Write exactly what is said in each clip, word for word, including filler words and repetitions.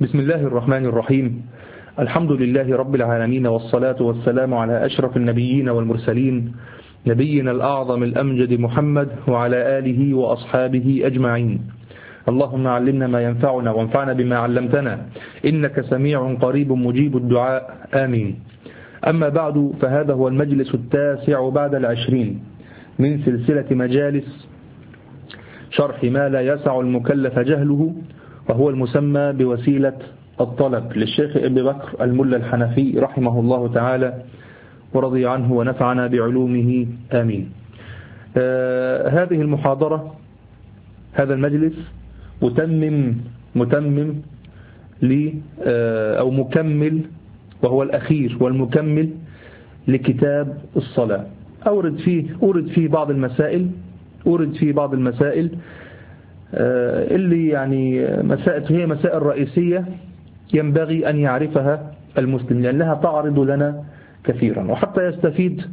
بسم الله الرحمن الرحيم. الحمد لله رب العالمين، والصلاة والسلام على أشرف النبيين والمرسلين، نبينا الأعظم الأمجد محمد وعلى آله وأصحابه أجمعين. اللهم علمنا ما ينفعنا وانفعنا بما علمتنا، إنك سميع قريب مجيب الدعاء، آمين. أما بعد، فهذا هو المجلس التاسع بعد العشرين من سلسلة مجالس شرح ما لا يسع المكلف جهله، وهو المسمى بوسيلة الطلب للشيخ ابن بكر الملا الحنفي رحمه الله تعالى ورضي عنه ونفعنا بعلومه، آمين. آه هذه المحاضرة، هذا المجلس متمم متمم ل آه أو مكمل، وهو الأخير والمكمل لكتاب الصلاة. أورد فيه أورد فيه بعض المسائل أورد فيه بعض المسائل آه اللي يعني مسائل هي مسائل رئيسية ينبغي أن يعرفها المسلم، لأنها تعرض لنا كثيرا وحتى يستفيد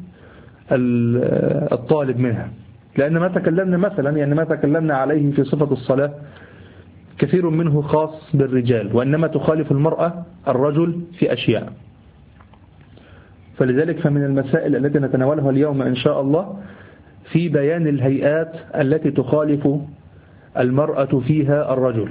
الطالب منها. لأن ما تكلمنا مثلا يعني ما تكلمنا عليه في صفة الصلاة كثير منه خاص بالرجال، وإنما تخالف المرأة الرجل في أشياء. فلذلك فمن المسائل التي نتناولها اليوم إن شاء الله في بيان الهيئات التي تخالف المرأة فيها الرجل،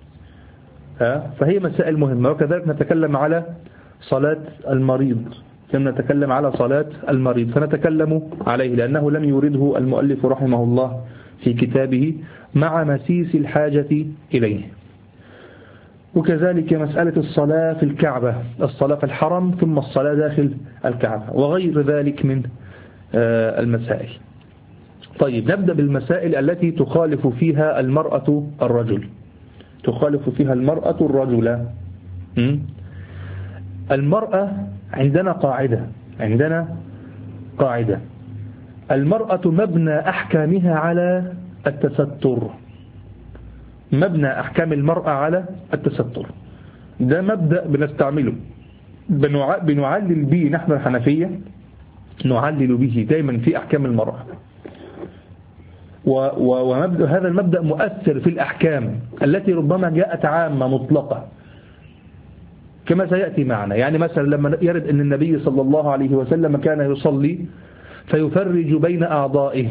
فهي مسائل مهمة. وكذلك نتكلم على صلاة المريض، كما نتكلم على صلاة المريض فنتكلم عليه، لأنه لم يورده المؤلف رحمه الله في كتابه مع مسيس الحاجة إليه. وكذلك مسألة الصلاة في الكعبة، الصلاة في الحرم ثم الصلاة داخل الكعبة، وغير ذلك من المسائل. طيب، نبدأ بالمسائل التي تخالف فيها المرأة الرجل تخالف فيها المرأة الرجل. المرأة عندنا قاعدة عندنا قاعدة المرأة مبنى أحكامها على التستر. مبنى أحكام المرأة على التستر، ده مبدأ بنستعمله، بنعلل به نحن الحنفية، نعلل به دايما في أحكام المرأة. ومبدأ هذا المبدأ مؤثر في الأحكام التي ربما جاءت عامة مطلقة كما سيأتي معنا. يعني مثلا لما يرد أن النبي صلى الله عليه وسلم كان يصلي فيفرج بين أعضائه،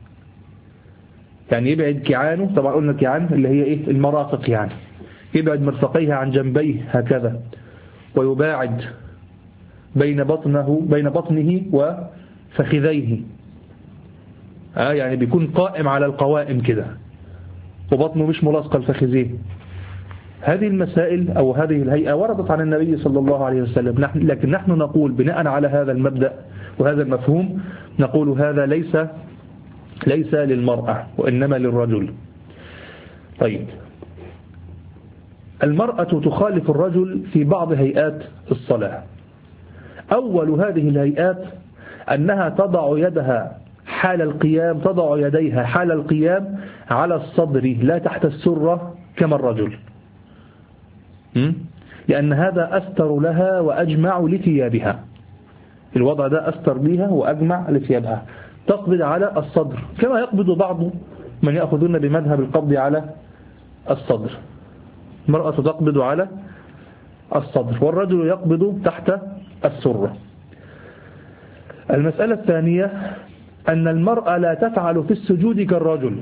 يعني يبعد كيعانه، طبعا قلنا كيعان اللي هي إيه؟ المرافق، يعني يبعد مرفقيه عن جنبيه هكذا، ويباعد بين بطنه بين بطنه وفخذيه، آه يعني بيكون قائم على القوائم كده وبطنه مش ملاصقة الفخذيه. هذه المسائل أو هذه الهيئة وردت عن النبي صلى الله عليه وسلم، نحن لكن نحن نقول بناء على هذا المبدأ وهذا المفهوم، نقول هذا ليس ليس للمرأة وإنما للرجل. طيب، المرأة تخالف الرجل في بعض هيئات الصلاة. أول هذه الهيئات أنها تضع يدها حال القيام تضع يديها حال القيام على الصدر لا تحت السرة كما الرجل، لأن هذا أستر لها وأجمع لثيابها. الوضع ده أستر بها وأجمع لثيابها. تقبض على الصدر كما يقبض بعض من يأخذون بمذهب القبض على الصدر. المرأة تقبض على الصدر والرجل يقبض تحت السرة. المسألة الثانية أن المرأة لا تفعل في السجود كالرجل،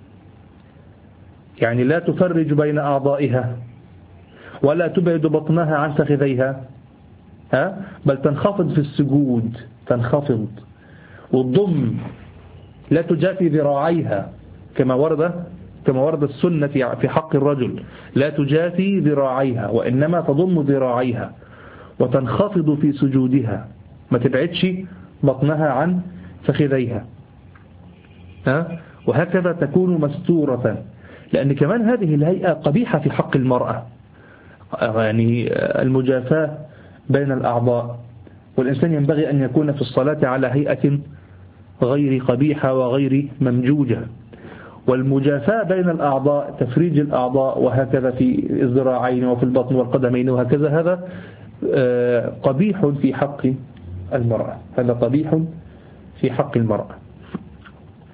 يعني لا تفرج بين أعضائها ولا تبعد بطنها عن فخذيها، ها بل تنخفض في السجود، تنخفض والضم، لا تجافي ذراعيها كما ورد كما ورد السنة في حق الرجل، لا تجافي ذراعيها وإنما تضم ذراعيها وتنخفض في سجودها، ما تبعدش بطنها عن فخذيها، ها وهكذا تكون مستورة. لأن كمان هذه الهيئة قبيحة في حق المرأة، يعني المجافاة بين الأعضاء، والإنسان ينبغي أن يكون في الصلاة على هيئة غير قبيحة وغير ممجوجة. والمجافاة بين الأعضاء، تفريج الأعضاء وهكذا في الذراعين وفي البطن والقدمين وهكذا، هذا قبيح في حق المرأة هذا قبيح في حق المرأة.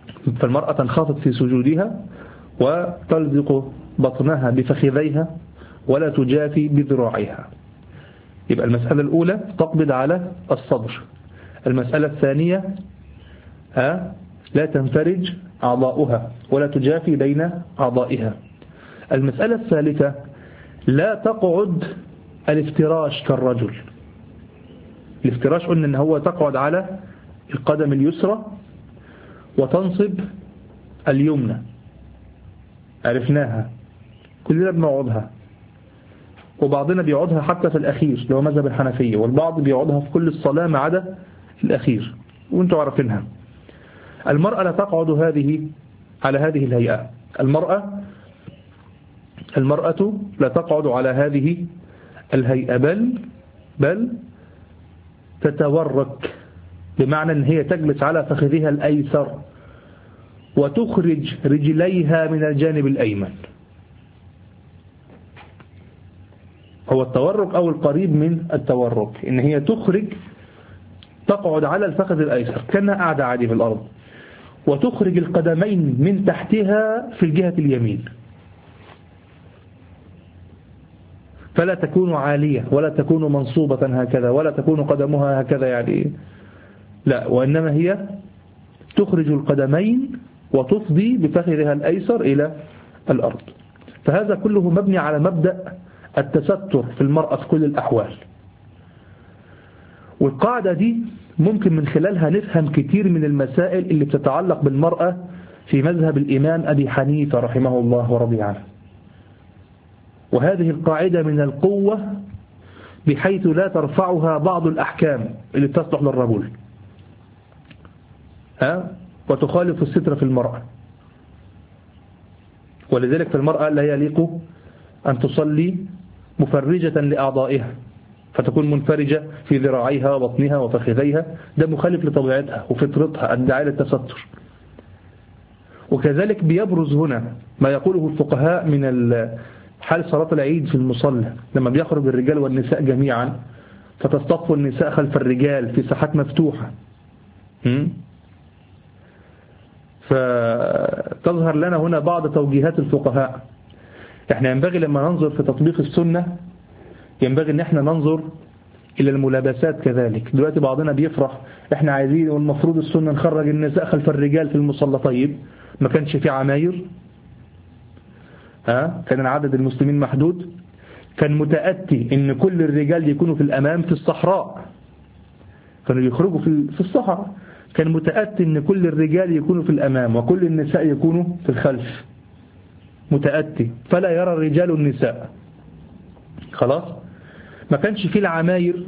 فالمرأة تنخفض في سجودها وتلزق بطنها بفخذيها ولا تجافي بذراعها. يبقى المسألة الأولى تقبض على الصدر. المسألة الثانية ها لا تنفرج أعضاؤها ولا تجافي بين أعضائها. المسألة الثالثة لا تقعد الافتراش كالرجل. الافتراش قلنا ان هو تقعد على القدم اليسرى وتنصب اليمنى، عرفناها كلنا بنقعدها، وبعضنا بيقعدها حتى في الأخير اللي هو مذهب الحنفية، والبعض بيقعدها في كل الصلاة ما عدا الأخير وانتوا عارفينها. المرأة لا تقعد هذه على هذه الهيئة. المرأة المرأة لا تقعد على هذه الهيئة، بل بل تتورك، بمعنى ان هي تجلس على فخذها الأيسر وتخرج رجليها من الجانب الأيمن. هو التورك أو القريب من التورك ان هي تخرج، تقعد على الفخذ الأيسر كأنها قاعدة عادي في الأرض، وتخرج القدمين من تحتها في الجهة اليمين، فلا تكون عالية ولا تكون منصوبة هكذا ولا تكون قدمها هكذا يعني، لا، وإنما هي تخرج القدمين وتفضي بفخذها الأيسر إلى الأرض. فهذا كله مبني على مبدأ التستر في المرأة في كل الأحوال. والقاعدة دي ممكن من خلالها نفهم كتير من المسائل اللي بتتعلق بالمرأة في مذهب الإمام أبي حنيفة رحمه الله ورضي عنه. وهذه القاعدة من القوة بحيث لا ترفعها بعض الأحكام اللي تصلح للرجل ها وتخالف الستر في المرأة. ولذلك في المرأة لا يليق أن تصلي مفرجة لأعضائها فتكون منفرجة في ذراعيها وبطنها وفخذيها، ده مخالف لطبيعتها وفطرتها الداعية للتستر. وكذلك بيبرز هنا ما يقوله الفقهاء من حال صلاة العيد في المصلى، لما بيخرج الرجال والنساء جميعا فتصطف النساء خلف الرجال في ساحات مفتوحة، فتظهر لنا هنا بعض توجيهات الفقهاء. احنا ينبغي لما ننظر في تطبيق السنة ينبغي ان احنا ننظر الى الملابسات كذلك. دلوقتي بعضنا بيفرح احنا عايزين والمفروض السنة نخرج النساء خلف الرجال في المصلى. طيب ما كانش في عماير؟ ها كان عدد المسلمين محدود؟ كان متأتي ان كل الرجال يكونوا في الامام في الصحراء، كانوا يخرجوا في الصحراء، كان متأتي ان كل الرجال يكونوا في الامام وكل النساء يكونوا في الخلف، متأتي، فلا يرى الرجال النساء. خلاص ما كانش فيه العماير،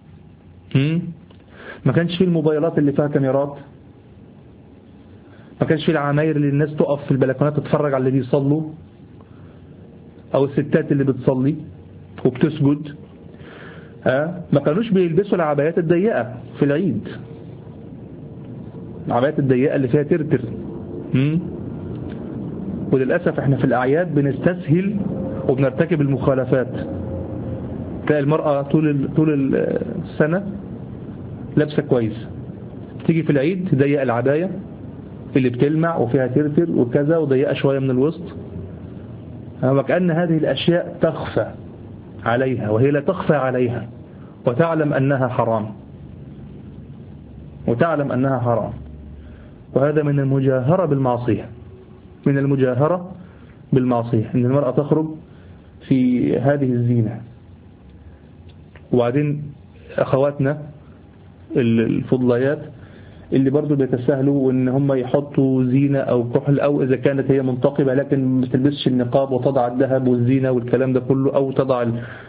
ما كانش فيه الموبايلات اللي فيها كاميرات، ما كانش فيه العماير اللي الناس تقف في البلكونات تتفرج على اللي بيصلوا او الستات اللي بتصلي وبتسجد. ها ما كانوش بيلبسوا العبايات الضيقة في العيد، العبايات الضيقة اللي فيها ترتر. وللأسف احنا في الأعياد بنستسهل وبنرتكب المخالفات. تلاقي المرأة طول طول السنة لابسة كويس، تيجي في العيد تضيق العباية اللي بتلمع وفيها ترتر وكذا وضيقة شوية من الوسط، وكأن هذه الأشياء تخفى عليها وهي لا تخفى عليها، وتعلم أنها حرام وتعلم أنها حرام. وهذا من المجاهرة بالمعصية، من المجاهرة بالمعصية إن المرأة تخرج في هذه الزينة. وبعدين أخواتنا الفضليات اللي برضو بيتساهلوا وإن هم يحطوا زينة أو كحل، أو إذا كانت هي منتقبة لكن ما تلبسش النقاب وتضع الذهب والزينة والكلام ده كله، أو تضع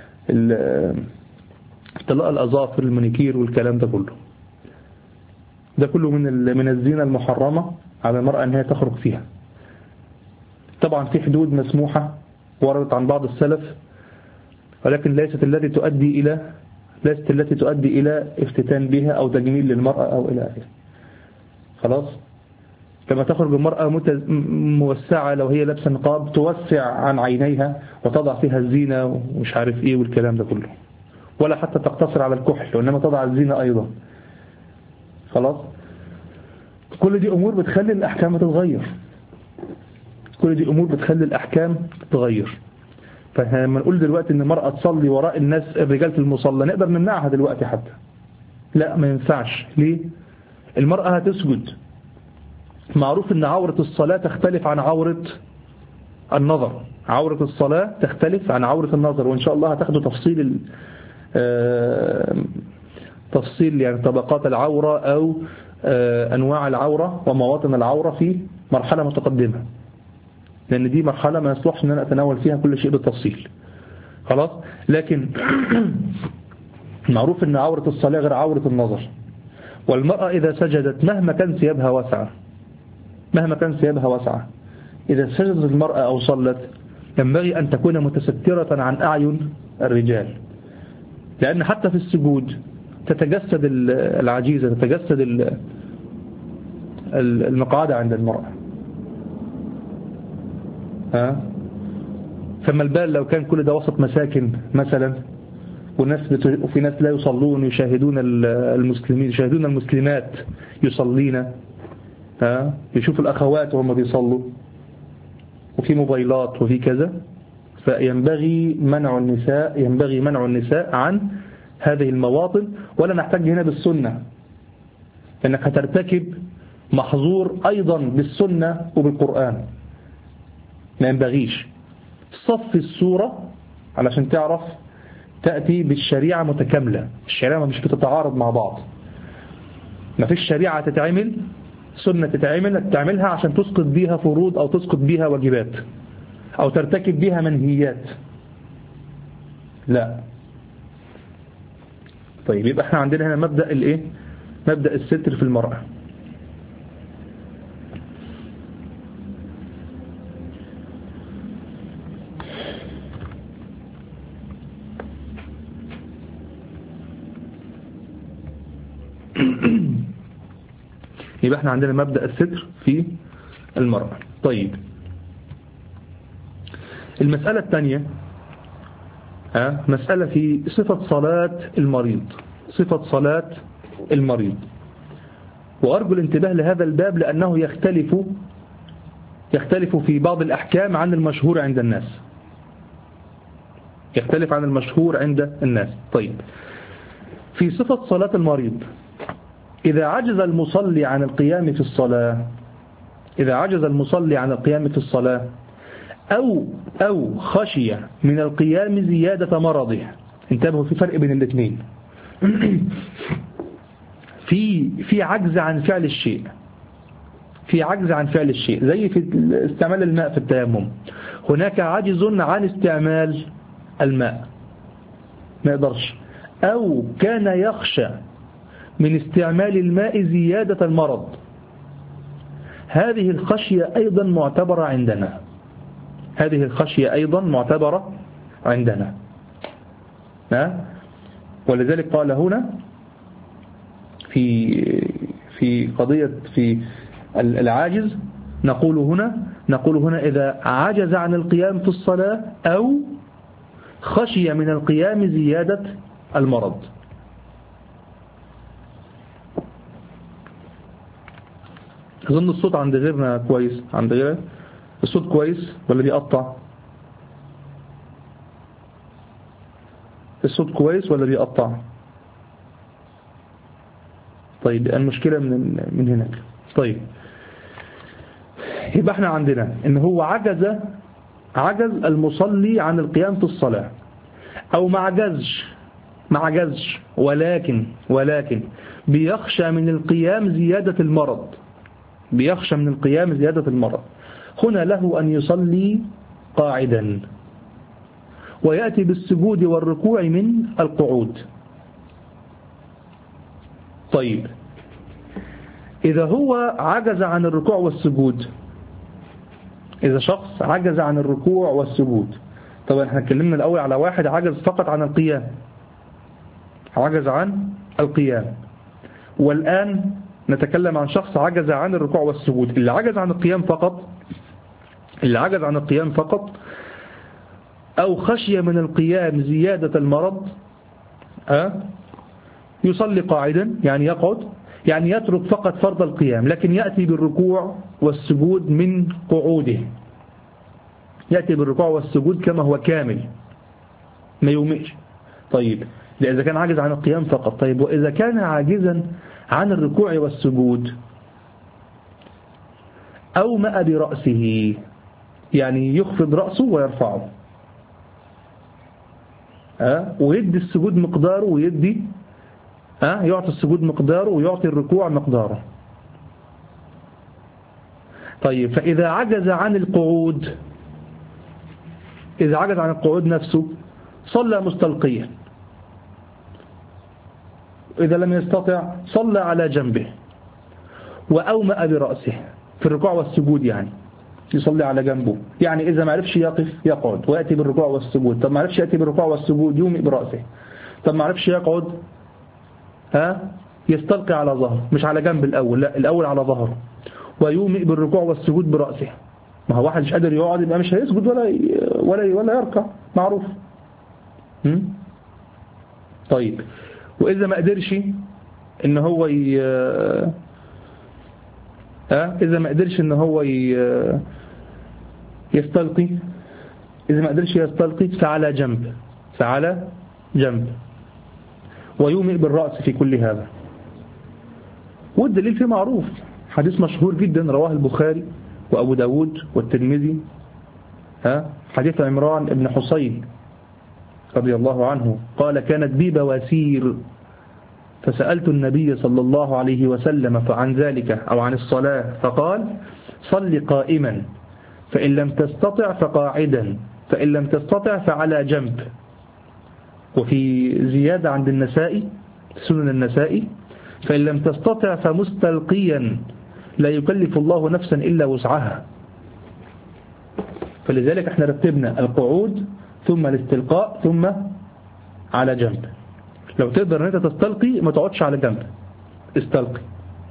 طلاء الأظافر المانيكير والكلام ده كله. ده كله من من الزينة المحرمة على المرأة أن هي تخرج فيها. طبعا في حدود مسموحة وردت عن بعض السلف، ولكن ليست التي تؤدي إلى ليست التي تؤدي إلى افتتان بها أو تجميل للمرأة أو إلى آخره. خلاص كما تخرج المرأة موسعة لو هي لابسة نقاب توسع عن عينيها وتضع فيها الزينة ومش عارف إيه والكلام ده كله، ولا حتى تقتصر على الكحل وإنما تضع الزينة أيضا. خلاص كل دي أمور بتخلي الأحكام تتغير، كل دي أمور بتخلي الأحكام تتغير. فلما نقول دلوقتي ان المرأة تصلي وراء الناس الرجال في المصلى نقدر نمنعها دلوقتي حتى؟ لا، ما ينفعش. ليه؟ المرأة هتسجد. معروف ان عورة الصلاة تختلف عن عورة النظر. عورة الصلاة تختلف عن عورة النظر، وإن شاء الله هتاخدوا تفصيل تفصيل يعني طبقات العورة أو أنواع العورة ومواطن العورة في مرحلة متقدمة، لأن دي مرحلة ما يصلحش أن أنا أتناول فيها كل شيء بالتفصيل. خلاص. لكن معروف أن عورة الصلاة غير عورة النظر. والمرأة إذا سجدت مهما كان ثيابها واسعة مهما كان ثيابها واسعة إذا سجدت المرأة أو صلت ينبغي أن تكون متسترة عن أعين الرجال، لأن حتى في السجود تتجسد العجيزة، تتجسد المقعدة عند المرأة. ها؟ فما البال لو كان كل ده وسط مساكن مثلا، والناس بت... وفي ناس لا يصلون يشاهدون المسلمين يشاهدون المسلمات يصلين، ها؟ يشوفوا الأخوات وهم بيصلوا، وفي موبايلات وفي كذا. فينبغي منع النساء ينبغي منع النساء عن هذه المواطن. ولا نحتاج هنا بالسنة، لأنك هترتكب محظور أيضا بالسنة وبالقرآن. ما ينبغيش صف السورة علشان تعرف تأتي بالشريعة متكاملة. الشريعة مش بتتعارض مع بعض. ما فيش شريعة تتعمل سنة تتعمل تعملها عشان تسقط بيها فروض أو تسقط بيها واجبات أو ترتكب بيها منهيات. لا. طيب يبقى احنا عندنا هنا مبدأ الايه؟ مبدأ الستر في المرأة. يبقى احنا عندنا مبدأ الستر في المرأة. طيب المسألة الثانية ها مسألة في صفة صلاة المريض. صفة صلاة المريض. وأرجو الانتباه لهذا الباب لأنه يختلف يختلف في بعض الأحكام عن المشهور عند الناس. يختلف عن المشهور عند الناس. طيب في صفة صلاة المريض، إذا عجز المصلي عن القيام في الصلاة إذا عجز المصلي عن القيام في الصلاة أو أو خشي من القيام زيادة مرضه. انتبهوا، في فرق بين الاثنين. في في عجز عن فعل الشيء في عجز عن فعل الشيء زي في استعمال الماء في التيمم. هناك عجز عن استعمال الماء، ما يقدرش. أو كان يخشى من استعمال الماء زيادة المرض. هذه الخشية أيضا معتبرة عندنا هذه الخشية أيضا معتبرة عندنا ها؟ ولذلك قال هنا في في قضية في العاجز نقول هنا نقول هنا إذا عجز عن القيام في الصلاة أو خشي من القيام زيادة المرض. أظن الصوت عند غيرنا كويس. عند غيرنا الصوت كويس ولا بيقطع؟ الصوت كويس ولا بيقطع؟ طيب المشكلة من من هناك. طيب يبقى احنا عندنا ان هو عجز عجز المصلي عن القيام في الصلاة، او ما عجزش ما عجزش ولكن ولكن بيخشى من القيام زيادة المرض بيخشى من القيام زيادة المرض. هنا له أن يصلي قاعدا ويأتي بالسجود والركوع من القعود. طيب إذا هو عجز عن الركوع والسجود إذا شخص عجز عن الركوع والسجود طبعا احنا اتكلمنا الأول على واحد عجز فقط عن القيام عجز عن القيام والآن نتكلم عن شخص عجز عن الركوع والسجود. اللي عجز عن القيام فقط اللي عجز عن القيام فقط أو خشية من القيام زيادة المرض أه؟ يصلي قاعدا، يعني يقعد، يعني يترك فقط فرض القيام لكن يأتي بالركوع والسجود من قعوده يأتي بالركوع والسجود كما هو كامل ما يومئش. طيب ده إذا كان عاجز عن القيام فقط. طيب وإذا كان عاجزا عن الركوع والسجود أومأ برأسه، يعني يخفض رأسه ويرفعه، أه؟ ويدي السجود مقداره ويدي أه؟ يعطي السجود مقداره ويعطي الركوع مقداره. طيب فإذا عجز عن القعود، إذا عجز عن القعود نفسه صلى مستلقيا، إذا لم يستطع صلى على جنبه وأومأ برأسه في الركوع والسجود، يعني يصلي على جنبه، يعني إذا ما عرفش يقف يقعد ويأتي بالركوع والسجود. طب ما عرفش يأتي بالركوع والسجود يومئ برأسه. طب ما عرفش يقعد ها يستلقي على ظهره، مش على جنب الأول، لا الأول على ظهره، ويومئ بالركوع والسجود برأسه. ما هو واحد مش قادر يقعد يبقى مش هيسجد ولا ولا ولا يركع، معروف. هم؟ طيب وإذا ما قدرش إن هو ي... ها إذا ما قدرش إن هو ي... يستلقي، إذا ما قدرش يستلقي فعلى جنب، فعلى جنب ويومئ بالرأس في كل هذا. والدليل فيه معروف، حديث مشهور جدا رواه البخاري وأبو داود والترمذي، ها حديث عمران بن حسين رضي الله عنه قال كانت بي بواسير فسألت النبي صلى الله عليه وسلم عن ذلك أو عن الصلاة فقال صل قائما فإن لم تستطع فقاعدا فإن لم تستطع فعلى جنب. وفي زيادة عند النسائي سنن النسائي فإن لم تستطع فمستلقيا لا يكلف الله نفسا إلا وسعها. فلذلك احنا رتبنا القعود ثم الاستلقاء ثم على جنب. لو تقدر ان انت تستلقي ما تقعدش على جنب، استلقي.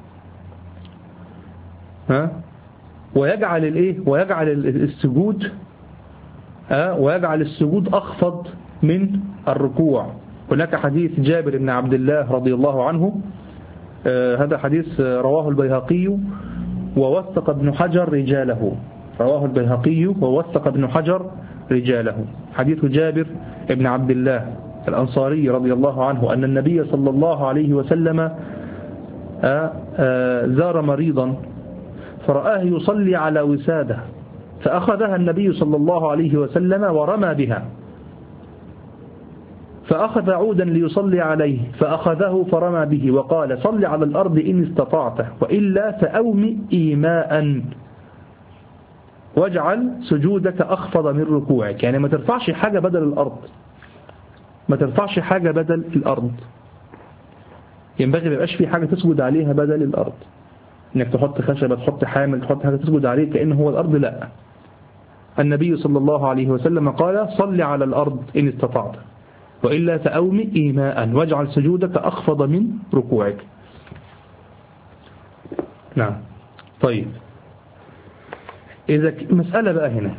ها ويجعل الايه ويجعل السجود ها ويجعل السجود اخفض من الركوع. هناك حديث جابر بن عبد الله رضي الله عنه، آه هذا حديث رواه البيهقي ووثق ابن حجر رجاله، رواه البيهقي ووثق ابن حجر رجاله. حديث جابر بن عبد الله الأنصاري رضي الله عنه أن النبي صلى الله عليه وسلم آه آه زار مريضا فرآه يصلي على وسادة فأخذها النبي صلى الله عليه وسلم ورمى بها، فأخذ عودا ليصلي عليه فأخذه فرمى به وقال صل على الأرض إن استطعت وإلا فأومئ إيماء واجعل سجودك أخفض من ركوعك. يعني ما ترفعش حاجة بدل الأرض، ما ترفعش حاجة بدل الأرض، ينبغي ما يبقاش في حاجة تسجد عليها بدل الأرض، إنك تحط خشبة تحط حامل تحط حاجة تسجد عليه كأنه هو الأرض، لا. النبي صلى الله عليه وسلم قال صل على الأرض إن استطعت وإلا فأومئ إيماء واجعل سجودك أخفض من ركوعك. نعم. طيب إذا مسألة بقى هنا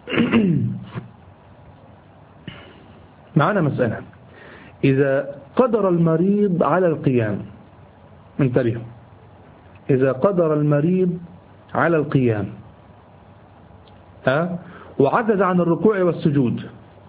معنا مسألة، إذا قدر المريض على القيام، انتبهوا، إذا قدر المريض على القيام ها وعجز عن الركوع والسجود،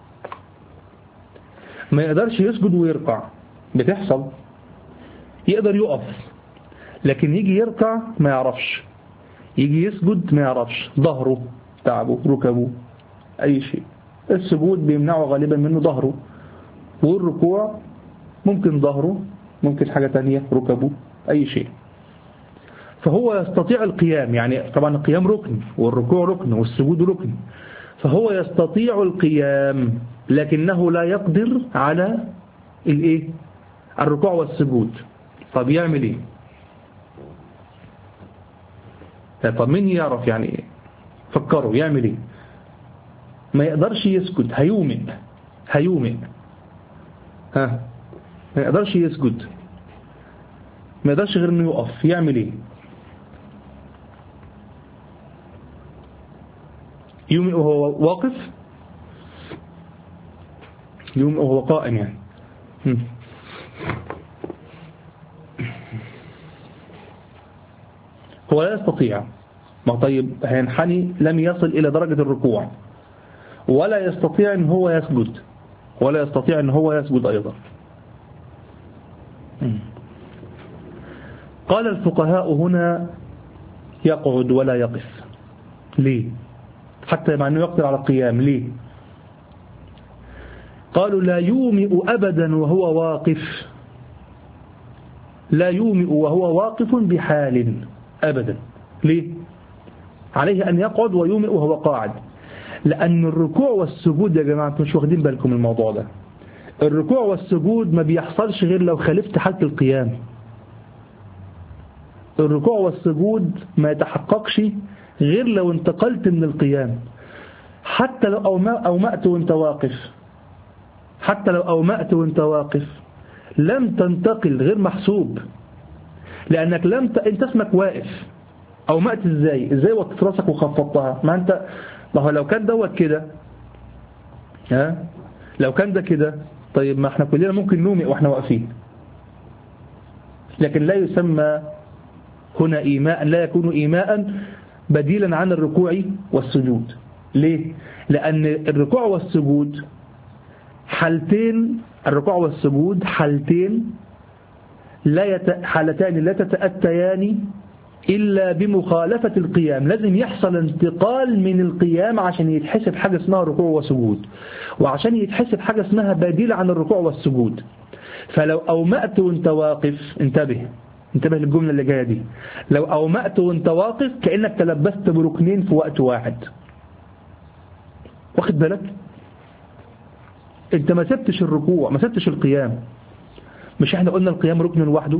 ما يقدرش يسجد ويركع، بتحصل، يقدر يقف لكن يجي يركع ما يعرفش، يجي يسجد ما يعرفش، ظهره تعبه ركبه أي شيء. السجود بيمنعه غالبا منه ظهره، والركوع ممكن ظهره ممكن حاجة تانية ركبه أي شيء. فهو يستطيع القيام، يعني طبعا القيام ركن والركوع ركن والسجود ركن، فهو يستطيع القيام لكنه لا يقدر على الايه الركوع والسجود. طب يعمل ايه؟ طب مين يعرف يعني؟ فكروا يعمل ايه؟ ما يقدرش يسجد، هيومئ هيومئ ها ما يقدرش يسجد، ما يقدرش غير انه يقف، يعمل ايه؟ يومئ وهو واقف، يومئ وهو قائم يعني. هم. هو لا يستطيع، ما طيب هينحني، لم يصل إلى درجة الركوع ولا يستطيع ان هو يسجد ولا يستطيع ان هو يسجد ايضا. قال الفقهاء هنا يقعد ولا يقف. ليه؟ حتى مع انه يقدر على القيام. ليه؟ قالوا لا يومئ ابدا وهو واقف، لا يومئ وهو واقف بحال ابدا. ليه؟ عليه ان يقعد ويومئ وهو قاعد، لان الركوع والسجود يا جماعه مش واخدين بالكم من الموضوع ده. الركوع والسجود ما بيحصلش غير لو خالفت حالة القيام. الركوع والسجود ما يتحققش غير لو انتقلت من القيام. حتى لو أومأت وانت واقف حتى لو أومأت وانت واقف لم تنتقل، غير محسوب، لأنك لم ت... انت اسمك واقف. أومأت ازاي ازاي وطت راسك وخفضتها؟ ما انت ما هو لو كان دوت كده، ها لو كان ده كده، طيب ما احنا كلنا ممكن نومئ واحنا واقفين، لكن لا يسمى هنا إيماء، لا يكون إيماء بديلا عن الركوع والسجود. ليه؟ لأن الركوع والسجود حالتين، الركوع والسجود حالتين لا يت... حالتان لا تتأتيان إلا بمخالفة القيام. لازم يحصل انتقال من القيام عشان يتحسب حاجة اسمها ركوع وسجود، وعشان يتحسب حاجة اسمها بديل عن الركوع والسجود. فلو أومأت وانت واقف، انتبه انتبه للجملة اللي جاية دي، لو أومأت وانت واقف كأنك تلبست بركنين في وقت واحد. واخد بالك؟ انت ما سبتش الركوع ما سبتش القيام. مش احنا قلنا القيام ركن لوحده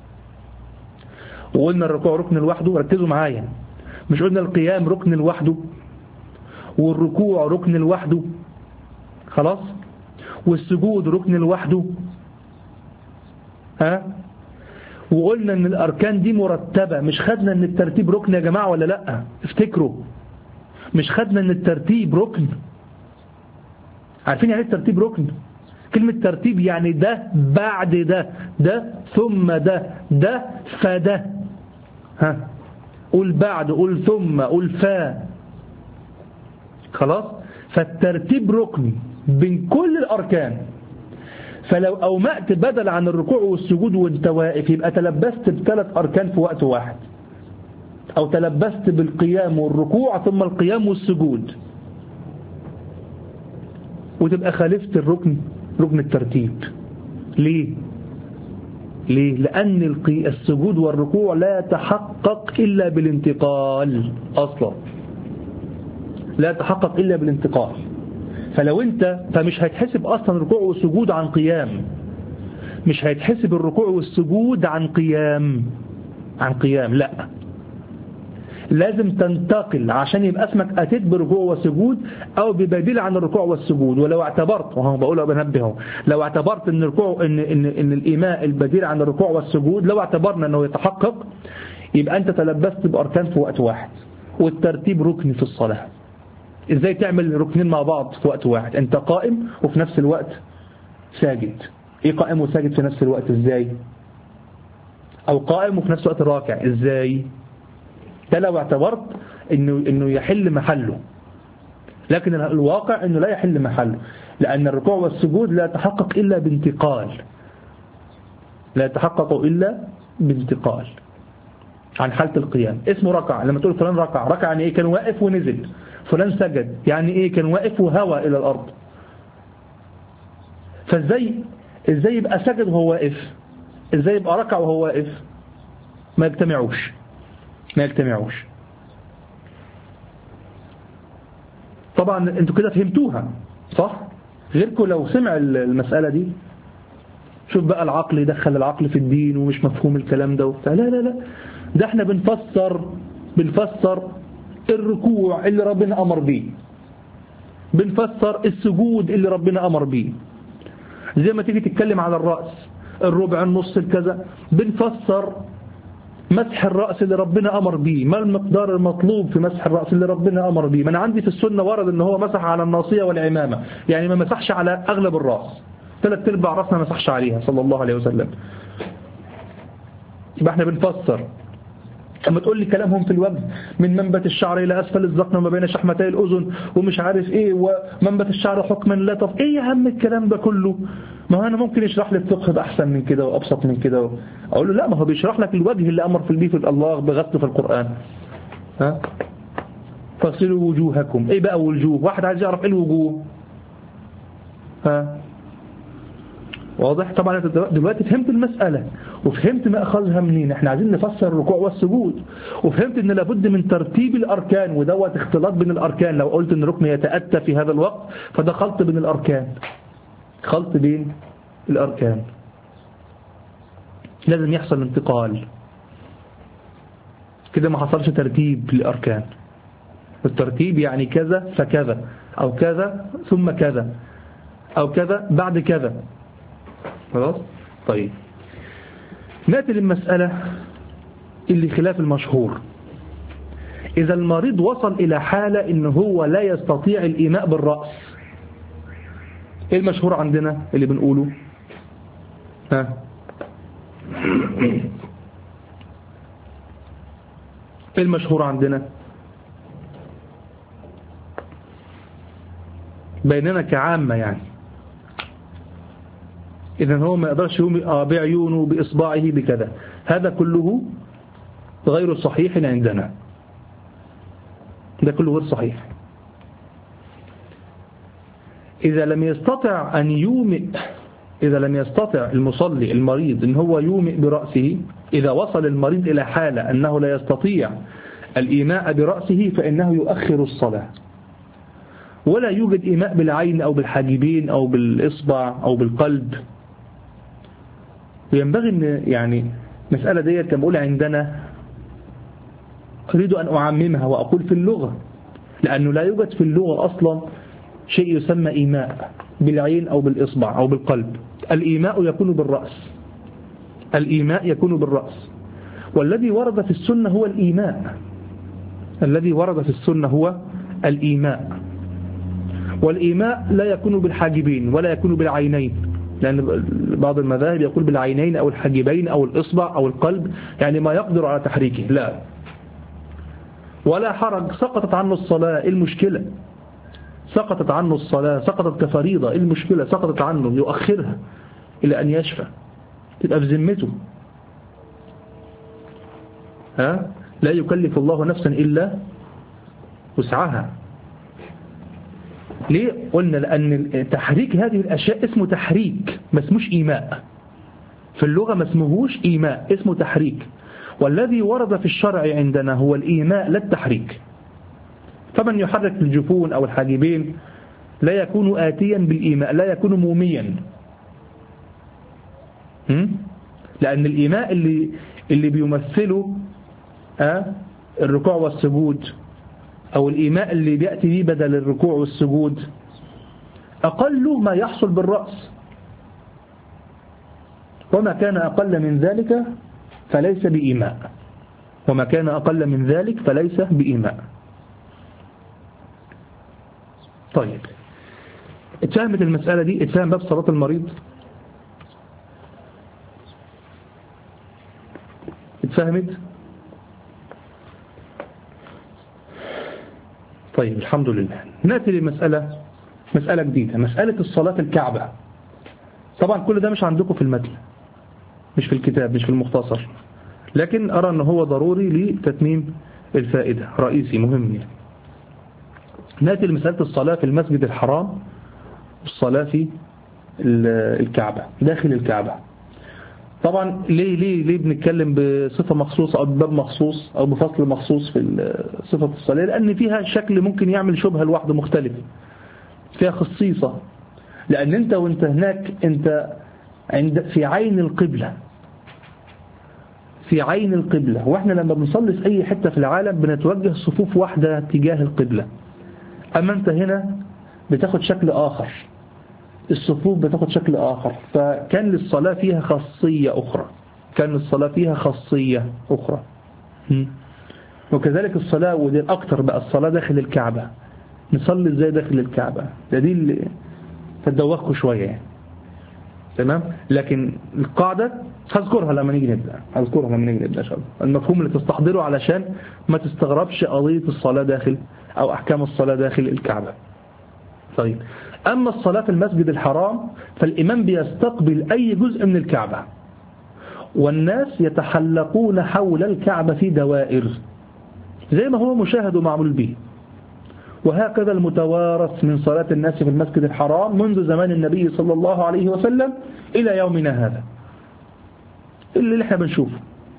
وقلنا الركوع ركن لوحده؟ ركزوا معايا، مش قلنا القيام ركن لوحده والركوع ركن لوحده خلاص، والسجود ركن لوحده، ها؟ وقلنا ان الاركان دي مرتبة. مش خدنا ان الترتيب ركن يا جماعة ولا لا؟ افتكروا، مش خدنا ان الترتيب ركن؟ عارفين يعني ايه الترتيب ركن؟ كلمة ترتيب يعني ده بعد ده، ده ثم ده، ده فده. ها قول بعد، قول ثم، قول فا. خلاص؟ فالترتيب ركن بين كل الاركان. فلو أومأت بدل عن الركوع والسجود وانت واقف يبقى تلبست بثلاث أركان في وقت واحد، أو تلبست بالقيام والركوع ثم القيام والسجود، وتبقى خالفت الركن، ركن الترتيب. ليه؟ ليه؟ لأن السجود والركوع لا يتحقق إلا بالانتقال أصلا، لا يتحقق إلا بالانتقال. فلو انت فمش هيتحسب اصلا الركوع والسجود عن قيام، مش هيتحسب الركوع والسجود عن قيام عن قيام لا، لازم تنتقل عشان يبقى اسمك اتيت بركوع وسجود او ببديل عن الركوع والسجود. ولو اعتبرت، وهو بقولها بنبهه، لو اعتبرت ان الركوع ان ان ان الايماء البديل عن الركوع والسجود، لو اعتبرنا انه يتحقق يبقى انت تلبست باركان في وقت واحد. والترتيب ركن في الصلاه. ازاي تعمل ركنين مع بعض في وقت واحد؟ انت قائم وفي نفس الوقت ساجد. ايه قائم وساجد في نفس الوقت ازاي؟ او قائم وفي نفس الوقت راكع ازاي؟ ده لو اعتبرت انه انه يحل محله، لكن الواقع انه لا يحل محله، لان الركوع والسجود لا يتحقق الا بانتقال، لا يتحقق الا بانتقال عن حالة القيام. اسمه ركع. لما تقول فلان ركع، ركع يعني ايه؟ كان واقف ونزل. فلان سجد يعني ايه؟ كان واقف وهوى الى الارض. فازاي ازاي يبقى سجد وهو واقف؟ ازاي يبقى ركع وهو واقف؟ ما يجتمعوش ما يجتمعوش طبعا انتوا كده فهمتوها صح؟ غيركم لو سمع المسألة دي، شوف بقى العقل يدخل العقل في الدين ومش مفهوم الكلام ده وبتاع. لا لا لا، ده احنا بنفسر بنفسر الركوع اللي ربنا أمر بيه، بنفسر السجود اللي ربنا أمر بيه. زي ما تيجي تتكلم على الرأس، الربع، النص، الكذا، بنفسر مسح الرأس اللي ربنا أمر بيه. ما المقدار المطلوب في مسح الرأس اللي ربنا أمر بيه؟ ما أنا عندي في السنة ورد ان هو مسح على الناصية والعمامة، يعني ما مسحش على أغلب الرأس، ثلاث ارباع رأسنا ما مسحش عليها صلى الله عليه وسلم. يبقى احنا بنفسر اما تقول لي كلامهم في الوجه من منبت الشعر إلى أسفل الذقن وما بين شحمتي الأذن ومش عارف إيه ومنبت الشعر حكما لا طب إيه يا عم الكلام ده كله؟ ما أنا ممكن يشرح لي الفقه بأحسن من كده وأبسط من كده. أقول له لا، ما هو بيشرح لك الوجه اللي أمر في البيه في الله بغسله في القرآن. ها فاغسلوا وجوهكم. إيه بقى وجوه؟ واحد عايز يعرف إيه الوجوه. ها واضح؟ طبعا انت دلوقتي فهمت المسألة وفهمت ما أخذها منين. احنا عايزين نفسر الركوع والسجود، وفهمت ان لابد من ترتيب الأركان، ودوت اختلاط بين الأركان. لو قلت ان الركن يتأتى في هذا الوقت فده خلط بين الأركان، خلط بين الأركان. لازم يحصل انتقال كده، ما حصلش ترتيب للأركان. الترتيب يعني كذا فكذا، أو كذا ثم كذا، أو كذا بعد كذا. خلاص؟ طيب نأتي للمسألة اللي خلاف المشهور. إذا المريض وصل إلى حالة إنه هو لا يستطيع الإيماء بالرأس، إيه المشهور عندنا اللي بنقوله؟ ها إيه المشهور عندنا بيننا كعامة يعني؟ إذن هو ما يقدرش يومئ بعيونه بإصبعه بكذا، هذا كله غير صحيح عندنا، ده كله غير صحيح. إذا لم يستطع أن يومئ، إذا لم يستطع المصلي المريض أن هو يومئ برأسه، إذا وصل المريض إلى حالة أنه لا يستطيع الإيماء برأسه فإنه يؤخر الصلاة، ولا يوجد إيماء بالعين أو بالحاجبين أو بالإصبع أو بالقلب. وينبغي أن يعني مسألة ديت كما أقول عندنا أريد أن أعممها وأقول في اللغة، لأنه لا يوجد في اللغة أصلا شيء يسمى إيماء بالعين أو بالإصبع أو بالقلب. الإيماء يكون بالرأس، الإيماء يكون بالرأس. والذي ورد في السنة هو الإيماء، الذي ورد في السنة هو الإيماء. والإيماء لا يكون بالحاجبين ولا يكون بالعينين، لأن بعض المذاهب يقول بالعينين أو الحاجبين أو الإصبع أو القلب، يعني ما يقدر على تحريكه. لا، ولا حرج، سقطت عنه الصلاة، إيه المشكلة؟ سقطت عنه الصلاة، سقطت كفريضة، إيه المشكلة؟ سقطت عنه، يؤخرها إلى أن يشفى، تبقى في ذمته. ها؟ لا يكلف الله نفسا إلا وسعها. ليه؟ قلنا لأن تحريك هذه الأشياء اسمه تحريك، ما اسموش إيماء. في اللغة ما اسمهوش إيماء، اسمه تحريك. والذي ورد في الشرع عندنا هو الإيماء لا التحريك. فمن يحرك الجفون أو الحاجبين لا يكون آتيا بالإيماء، لا يكون موميا. لأن الإيماء اللي اللي بيمثله أه الركوع والسجود، أو الإيماء اللي بيأتي به بدل الركوع والسجود، أقل ما يحصل بالرأس، وما كان أقل من ذلك فليس بإيماء، وما كان أقل من ذلك فليس بإيماء. طيب اتفهمت المسألة دي؟ اتفهم باب صلاة المريض؟ اتفهمت؟ طيب الحمد لله. نأتي لمسألة مسألة جديدة، مسألة الصلاة في الكعبة. طبعا كل ده مش عندكم في المتن، مش في الكتاب، مش في المختصر، لكن أرى أنه هو ضروري لتتميم الفائدة، رئيسي مهم. نأتي لمسألة الصلاة في المسجد الحرام والصلاة في الكعبة، داخل الكعبة. طبعا ليه ليه ليه بنتكلم بصفة مخصوصة أو بباب مخصوص أو بفصل مخصوص في صفة الصلاة؟ لأن فيها شكل ممكن يعمل شبهة لوحده مختلف، فيها خصيصة. لأن أنت وأنت هناك أنت عند في عين القبلة، في عين القبلة. وإحنا لما بنصلي في أي حتة في العالم بنتوجه صفوف واحدة تجاه القبلة، أما أنت هنا بتاخد شكل آخر، الصفوف بتاخد شكل آخر. فكان للصلاة فيها خاصية أخرى، كان للصلاة فيها خاصية أخرى. وكذلك الصلاة، ودي الأكتر بقى، الصلاة داخل الكعبة. نصلي إزاي داخل الكعبة؟ ده دي اللي تدوخوا شوية يعني. تمام. لكن القاعدة هذكرها لما نيجي نبدأ هذكرها لما نيجي نبدأ إن شاء الله. المفهوم اللي تستحضره علشان ما تستغربش قضية الصلاة داخل أو أحكام الصلاة داخل الكعبة. طيب، أما الصلاة في المسجد الحرام فالإمام بيستقبل أي جزء من الكعبة، والناس يتحلقون حول الكعبة في دوائر زي ما هو مشاهد ومعمول به. وهكذا المتوارث من صلاة الناس في المسجد الحرام منذ زمان النبي صلى الله عليه وسلم إلى يومنا هذا اللي احنا بنشوفه.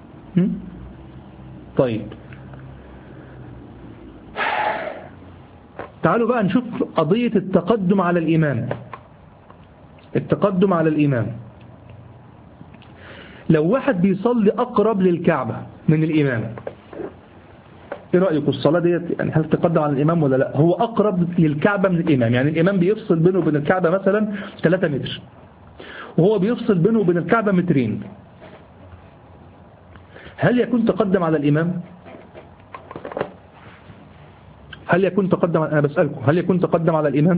طيب، تعالوا بقى نشوف قضية التقدم على الإمام. التقدم على الإمام، لو واحد بيصلي أقرب للكعبة من الإمام، ايه رأيكم الصلاة ديت يعني هل تقدم على الإمام ولا لا؟ هو أقرب للكعبة من الإمام، يعني الإمام بيفصل بينه وبين الكعبة مثلا ثلاثة متر، وهو بيفصل بينه وبين الكعبة مترين، هل يكون تقدم على الإمام؟ هل يكون تقدم على... أنا بسألكم هل يكون تقدم على الإمام؟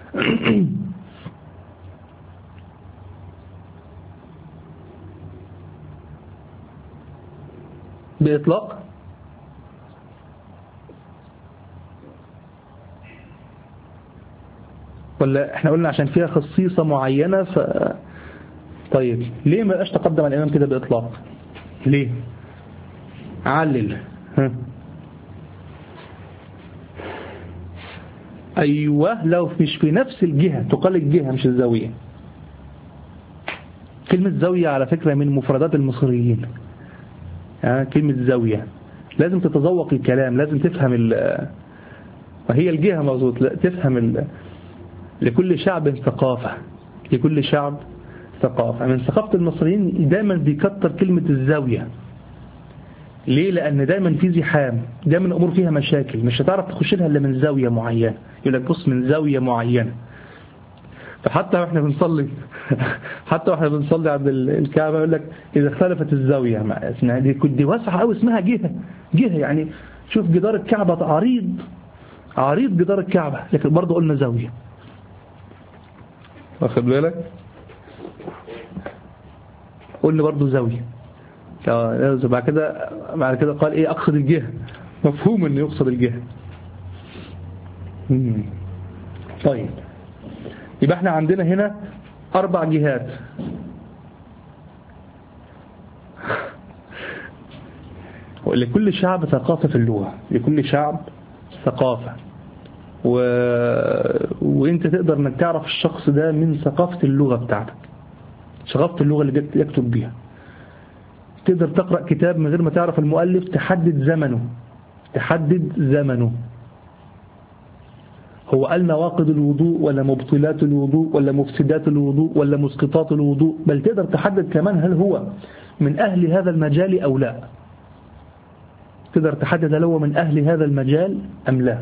بإطلاق؟ ولا احنا قلنا عشان فيها خصيصة معينة ف... طيب، ليه ما بقاش تقدم على الإمام كده بإطلاق؟ ليه؟ علل. ها. أيوة، لو مش في نفس الجهة، تقال الجهة مش الزاوية. كلمة زاوية على فكرة من مفردات المصريين. يعني كلمة زاوية لازم تتذوق الكلام، لازم تفهم ال وهي الجهة مظبوط، لا تفهم ال لكل شعب ثقافة، لكل شعب ثقافة. من ثقافة المصريين دايما بيكتر كلمة الزاوية. ليه؟ لأن دايما في زحام، دايما الأمور فيها مشاكل، مش هتعرف تخش لها إلا من زاوية معينة. يقول لك بص من زاوية معينة. فحتى واحنا بنصلي حتى واحنا بنصلي عند الكعبة يقول لك إذا اختلفت الزاوية، اسمها دي دي واسعة أو اسمها جهة جهة يعني شوف جدار الكعبة عريض عريض جدار الكعبة، لكن برضه قلنا زاوية. واخد بالك؟ قلنا برضه زاوية. بعد كده بعد كده قال ايه؟ اقصد الجهة. مفهوم انه يقصد الجهة. طيب، يبقى احنا عندنا هنا اربع جهات. لكل شعب ثقافة في اللغة، لكل شعب ثقافة و... وانت تقدر انك تعرف الشخص ده من ثقافة اللغة بتاعتك، ثقافة اللغة اللي يكتب بيها. تقدر تقرأ كتاب من غير ما تعرف المؤلف، تحدد زمنه تحدد زمنه هو قال نواقض الوضوء ولا مبطلات الوضوء ولا مفسدات الوضوء ولا مسقطات الوضوء، بل تقدر تحدد كمان هل هو من أهل هذا المجال أو لا. تقدر تحدد هل هو من أهل هذا المجال أم لا.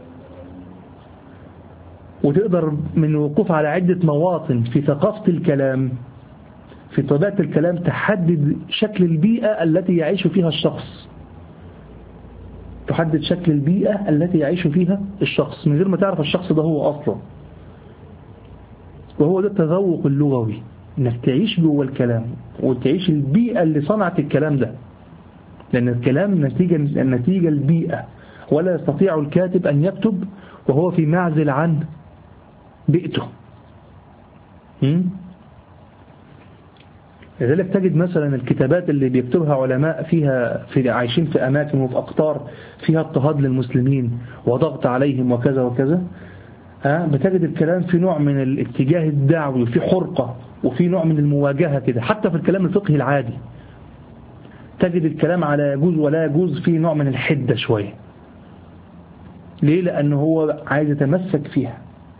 وتقدر من وقوف على عدة مواطن في ثقافة الكلام، في طبيعة الكلام، تحدد شكل البيئة التي يعيش فيها الشخص تحدد شكل البيئة التي يعيش فيها الشخص من غير ما تعرف الشخص ده هو أصلا. وهو ده التذوق اللغوي، انك تعيش جوه الكلام وتعيش البيئة اللي صنعت الكلام ده، لأن الكلام نتيجة النتيجة البيئة، ولا يستطيع الكاتب أن يكتب وهو في معزل عن بيئته. لذلك تجد مثلا الكتابات اللي بيكتبها علماء فيها في عايشين في أماكن وفي أقطار فيها اضطهاد للمسلمين وضغط عليهم وكذا وكذا، بتجد الكلام في نوع من الاتجاه الدعوي وفي حرقة وفي نوع من المواجهة كده. حتى في الكلام الفقهي العادي تجد الكلام على يجوز ولا يجوز في نوع من الحدة شوية. ليه؟ لأنه هو عايز يتمسك فيها.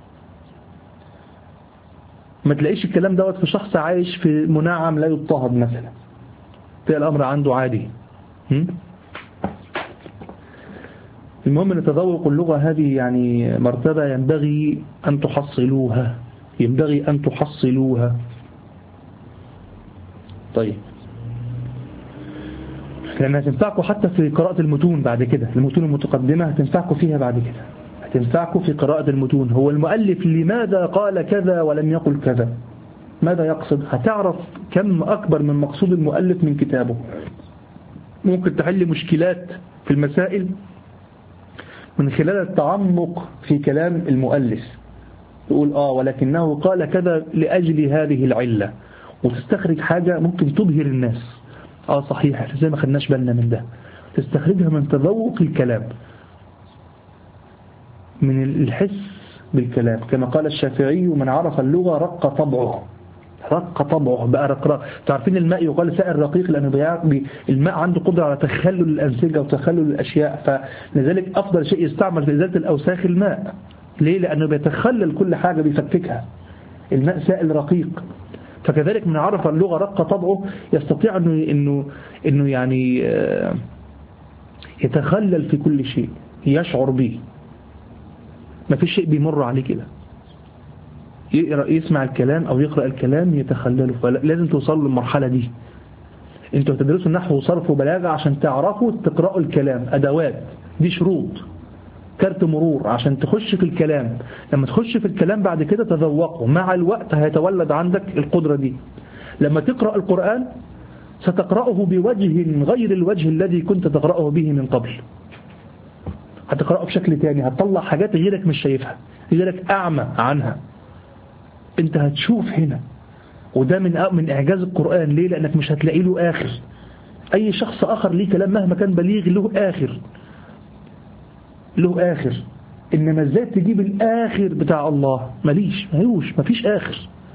ما تلاقيش الكلام دوت في شخص عايش في منعم لا يضطهد مثلا، تلاقي الأمر عنده عادي. المهم أن تذوق اللغة هذه يعني مرتبة ينبغي أن تحصلوها ينبغي أن تحصلوها. طيب، لأنها هتنفعكم حتى في قراءة المتون بعد كده، المتون المتقدمة هتنفعكم فيها بعد كده، هتنفعكم في قراءة المتون. هو المؤلف لماذا قال كذا ولم يقل كذا؟ ماذا يقصد؟ هتعرف كم أكبر من مقصود المؤلف من كتابه. ممكن تحل مشكلات في المسائل من خلال التعمق في كلام المؤلف، تقول آه ولكنه قال كذا لأجل هذه العلة، وتستخرج حاجة ممكن تبهر الناس. آه صحيح، زي ما خدناش بالنا من ده. تستخرجها من تذوق الكلام، من الحس بالكلام، كما قال الشافعي: من عرف اللغة رق طبعه. رق طبعه بقى رقراق. تعرفين الماء يقال سائل رقيق لأنه الماء عنده قدرة على تخلل الأنسجة وتخلل الأشياء، فلذلك أفضل شيء يستعمل في إزالة الأوساخ الماء. ليه؟ لأنه بيتخلل كل حاجة، بيفككها. الماء سائل رقيق. فكذلك من عرف اللغة رق طبعه يستطيع أنه, إنه, إنه يعني يتخلل في كل شيء، يشعر به. ما في شيء بيمر عليه كده، يسمع الكلام أو يقرأ الكلام يتخلله. فلازم توصلوا للمرحلة دي. انتوا هتدرسوا النحو وصرف وبلاغة عشان تعرفوا تقرأوا الكلام، أدوات، دي شروط، كارت مرور عشان تخش في الكلام. لما تخش في الكلام بعد كده تذوقه، مع الوقت هيتولد عندك القدرة دي. لما تقرأ القرآن ستقرأه بوجه غير الوجه الذي كنت تقرأه به من قبل. هتقرأه بشكل تاني، هتطلع حاجات غيرك مش شايفها، غيرك أعمى عنها، انت هتشوف هنا. وده من من إعجاز القرآن. ليه؟ لأنك مش هتلاقي له آخر. أي شخص آخر ليه كلام مهما كان بليغ له آخر، له آخر. إنما ازاي تجيب الآخر بتاع الله؟ مليش، ملوش، مفيش آخر.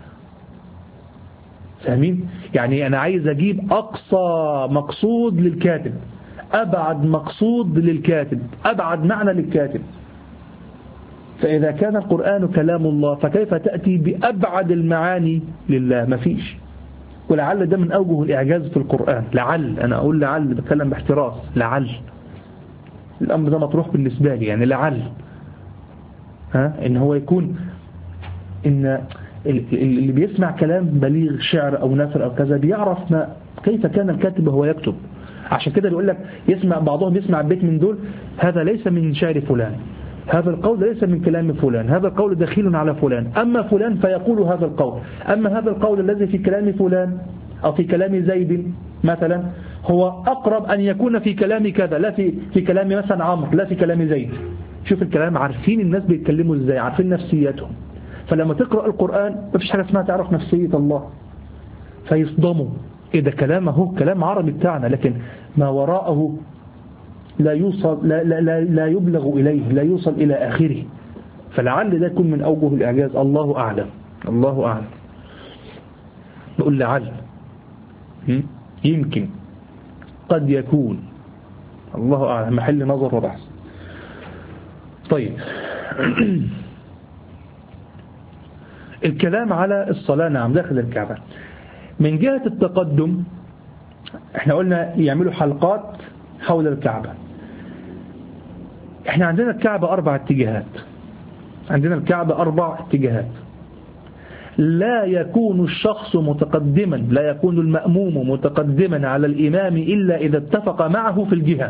فاهمين؟ يعني أنا عايز أجيب أقصى مقصود للكاتب، أبعد مقصود للكاتب، أبعد معنى للكاتب. فإذا كان القرآن كلام الله فكيف تأتي بأبعد المعاني لله؟ مفيش. ولعل ده من أوجه الإعجاز في القرآن. لعل، أنا أقول لعل، بتكلم باحتراس، لعل الأمر ده مطروح بالنسبة لي، يعني لعل ها إن هو يكون إن اللي بيسمع كلام بليغ، شعر أو نثر أو كذا، بيعرف ما كيف كان الكاتب وهو يكتب. عشان كده بيقول لك يسمع بعضهم يسمع بيت من دول: هذا ليس من شعر فلان، هذا القول ليس من كلام فلان، هذا القول دخيل على فلان، أما فلان فيقول هذا القول، أما هذا القول الذي في كلام فلان أو في كلام زيد مثلا هو أقرب أن يكون في كلام كذا، لا في, في كلام مثلا عمرو، لا في كلام زيد. شوف الكلام، عارفين الناس بيتكلموا إزاي، عارفين نفسياتهم. فلما تقرأ القرآن ما فيش حاجة اسمها تعرف نفسية الله، فيصدموا. إيه ده؟ كلام اهو كلام عربي بتاعنا، لكن ما وراءه لا يوصل، لا, لا, لا, لا يبلغ إليه، لا يوصل إلى آخره. فلعل ده يكون من أوجه الإعجاز. الله أعلم، الله أعلم. بقول لعل، يمكن، قد يكون، الله أعلم، محل نظر وبحث. طيب الكلام على الصلاة، نعم، داخل الكعبة. من جهة التقدم احنا قلنا يعملوا حلقات حول الكعبة. احنا عندنا الكعبة أربع اتجاهات، عندنا الكعبة أربع اتجاهات. لا يكون الشخص متقدما، لا يكون المأموم متقدما على الإمام إلا إذا اتفق معه في الجهة،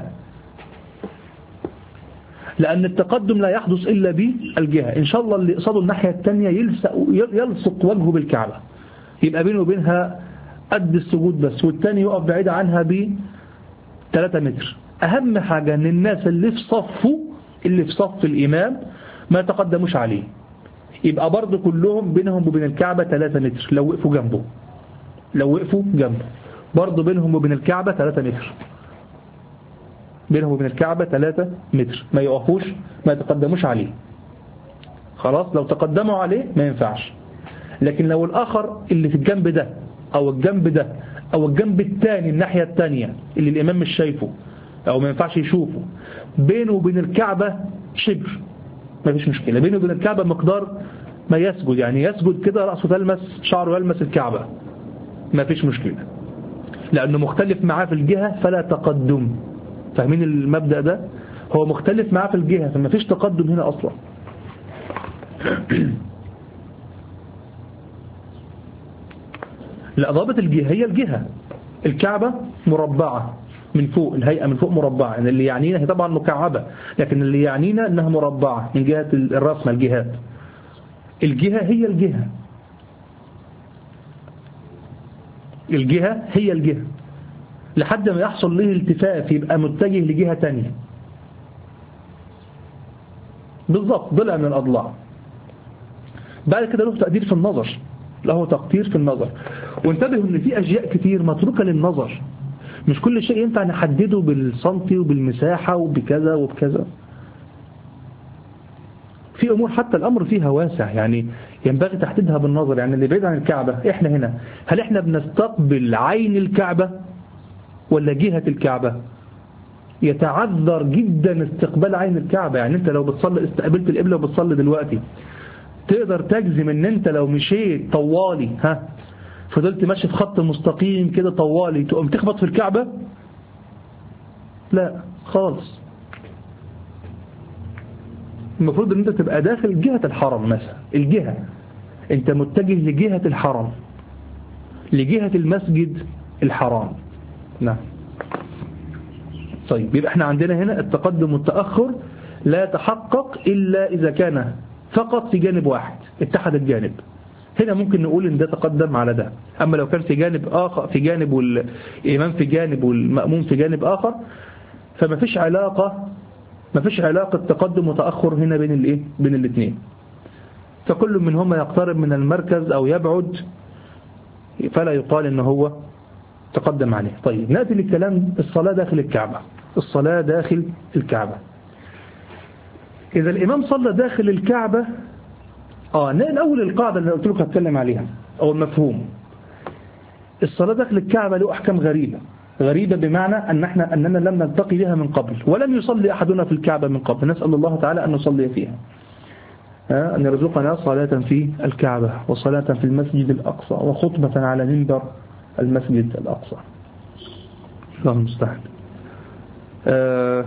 لأن التقدم لا يحدث إلا بالجهة. إن شاء الله اللي قصده الناحية الثانية يلصق وجهه بالكعبة، يبقى بينه وبينها قد السجود بس، والثاني يقف بعيد عنها ب ثلاثة متر. أهم حاجة أن الناس اللي في صفه، اللي في صف الإمام ما يتقدموش عليه، يبقى برضه كلهم بينهم وبين الكعبة ثلاثة متر. لو وقفوا جنبه، لو وقفوا جنبه برضه بينهم وبين الكعبة ثلاثة متر، بينهم وبين الكعبة ثلاثة متر، ما يقفوش، ما يتقدموش عليه. خلاص، لو تقدموا عليه ما ينفعش. لكن لو الآخر اللي في الجنب ده أو الجنب ده أو الجنب الثاني، الناحية الثانية اللي الإمام مش شايفه أو ما ينفعش يشوفه، بينه وبين الكعبة شبر، ما فيش مشكلة. بينه وبين الكعبة مقدار ما يسجد، يعني يسجد كده رأسه تلمس، شعره يلمس الكعبة، ما فيش مشكلة، لأنه مختلف معاه في الجهة فلا تقدم. فاهمين المبدأ ده؟ هو مختلف معاه في الجهة فما فيش تقدم هنا أصلا. لا، ضابط الجهة هي الجهة. الكعبة مربعة من فوق، الهيئة من فوق مربعة، يعني اللي يعنينا هي طبعا مكعبة، لكن اللي يعنينا انها مربعة من جهة الرسمة، الجهات. الجهة هي الجهة. الجهة هي الجهة لحد ما يحصل له التفاف يبقى متجه لجهة تانية بالضبط، ضلع من الأضلاع. بعد كده له تقدير في النظر، له تقدير في النظر. وانتبهوا ان في أشياء كتير متروكة للنظر، مش كل شيء ينفع نحدده بالسنتي وبالمساحة وبكذا وبكذا. في أمور حتى الأمر فيها واسع، يعني ينبغي تحديدها بالنظر. يعني اللي بعيد عن الكعبة إحنا هنا، هل إحنا بنستقبل عين الكعبة ولا جهة الكعبة؟ يتعذر جدا استقبال عين الكعبة. يعني أنت لو بتصلي استقبلت القبلة وبتصلي دلوقتي، تقدر تجزم ان انت لو مشيت طوالي ها فضلت ماشي في خط مستقيم كده طوالي تقوم تخبط في الكعبة؟ لا خالص. المفروض ان انت تبقى داخل جهة الحرم مثلا، الجهة انت متجه لجهة الحرم، لجهة المسجد الحرام. نعم. طيب يبقى احنا عندنا هنا التقدم والتأخر لا يتحقق إلا إذا كان فقط في جانب واحد، اتحد الجانب. هنا ممكن نقول ان ده تقدم على ده. اما لو كان في جانب اخر، في جانب والامام في جانب والمأموم في جانب اخر، فما فيش علاقة ما فيش علاقة تقدم وتأخر هنا بين الايه بين الاثنين. فكل منهما يقترب من المركز او يبعد، فلا يقال ان هو تقدم عليه. طيب نأتي للكلام الصلاة داخل الكعبة. الصلاة داخل الكعبة، إذا الإمام صلى داخل الكعبة، آه الأول القاعدة اللي قلت لك هتكلم عليها أو المفهوم. الصلاة داخل الكعبة له أحكام غريبة، غريبة بمعنى أن احنا أننا لم نلتقي بها من قبل، ولم يصلي أحدنا في الكعبة من قبل. نسأل الله تعالى أن نصلي فيها، آه أن يرزقنا صلاة في الكعبة وصلاة في المسجد الأقصى وخطبة على منبر المسجد الأقصى. الله المستعان. آه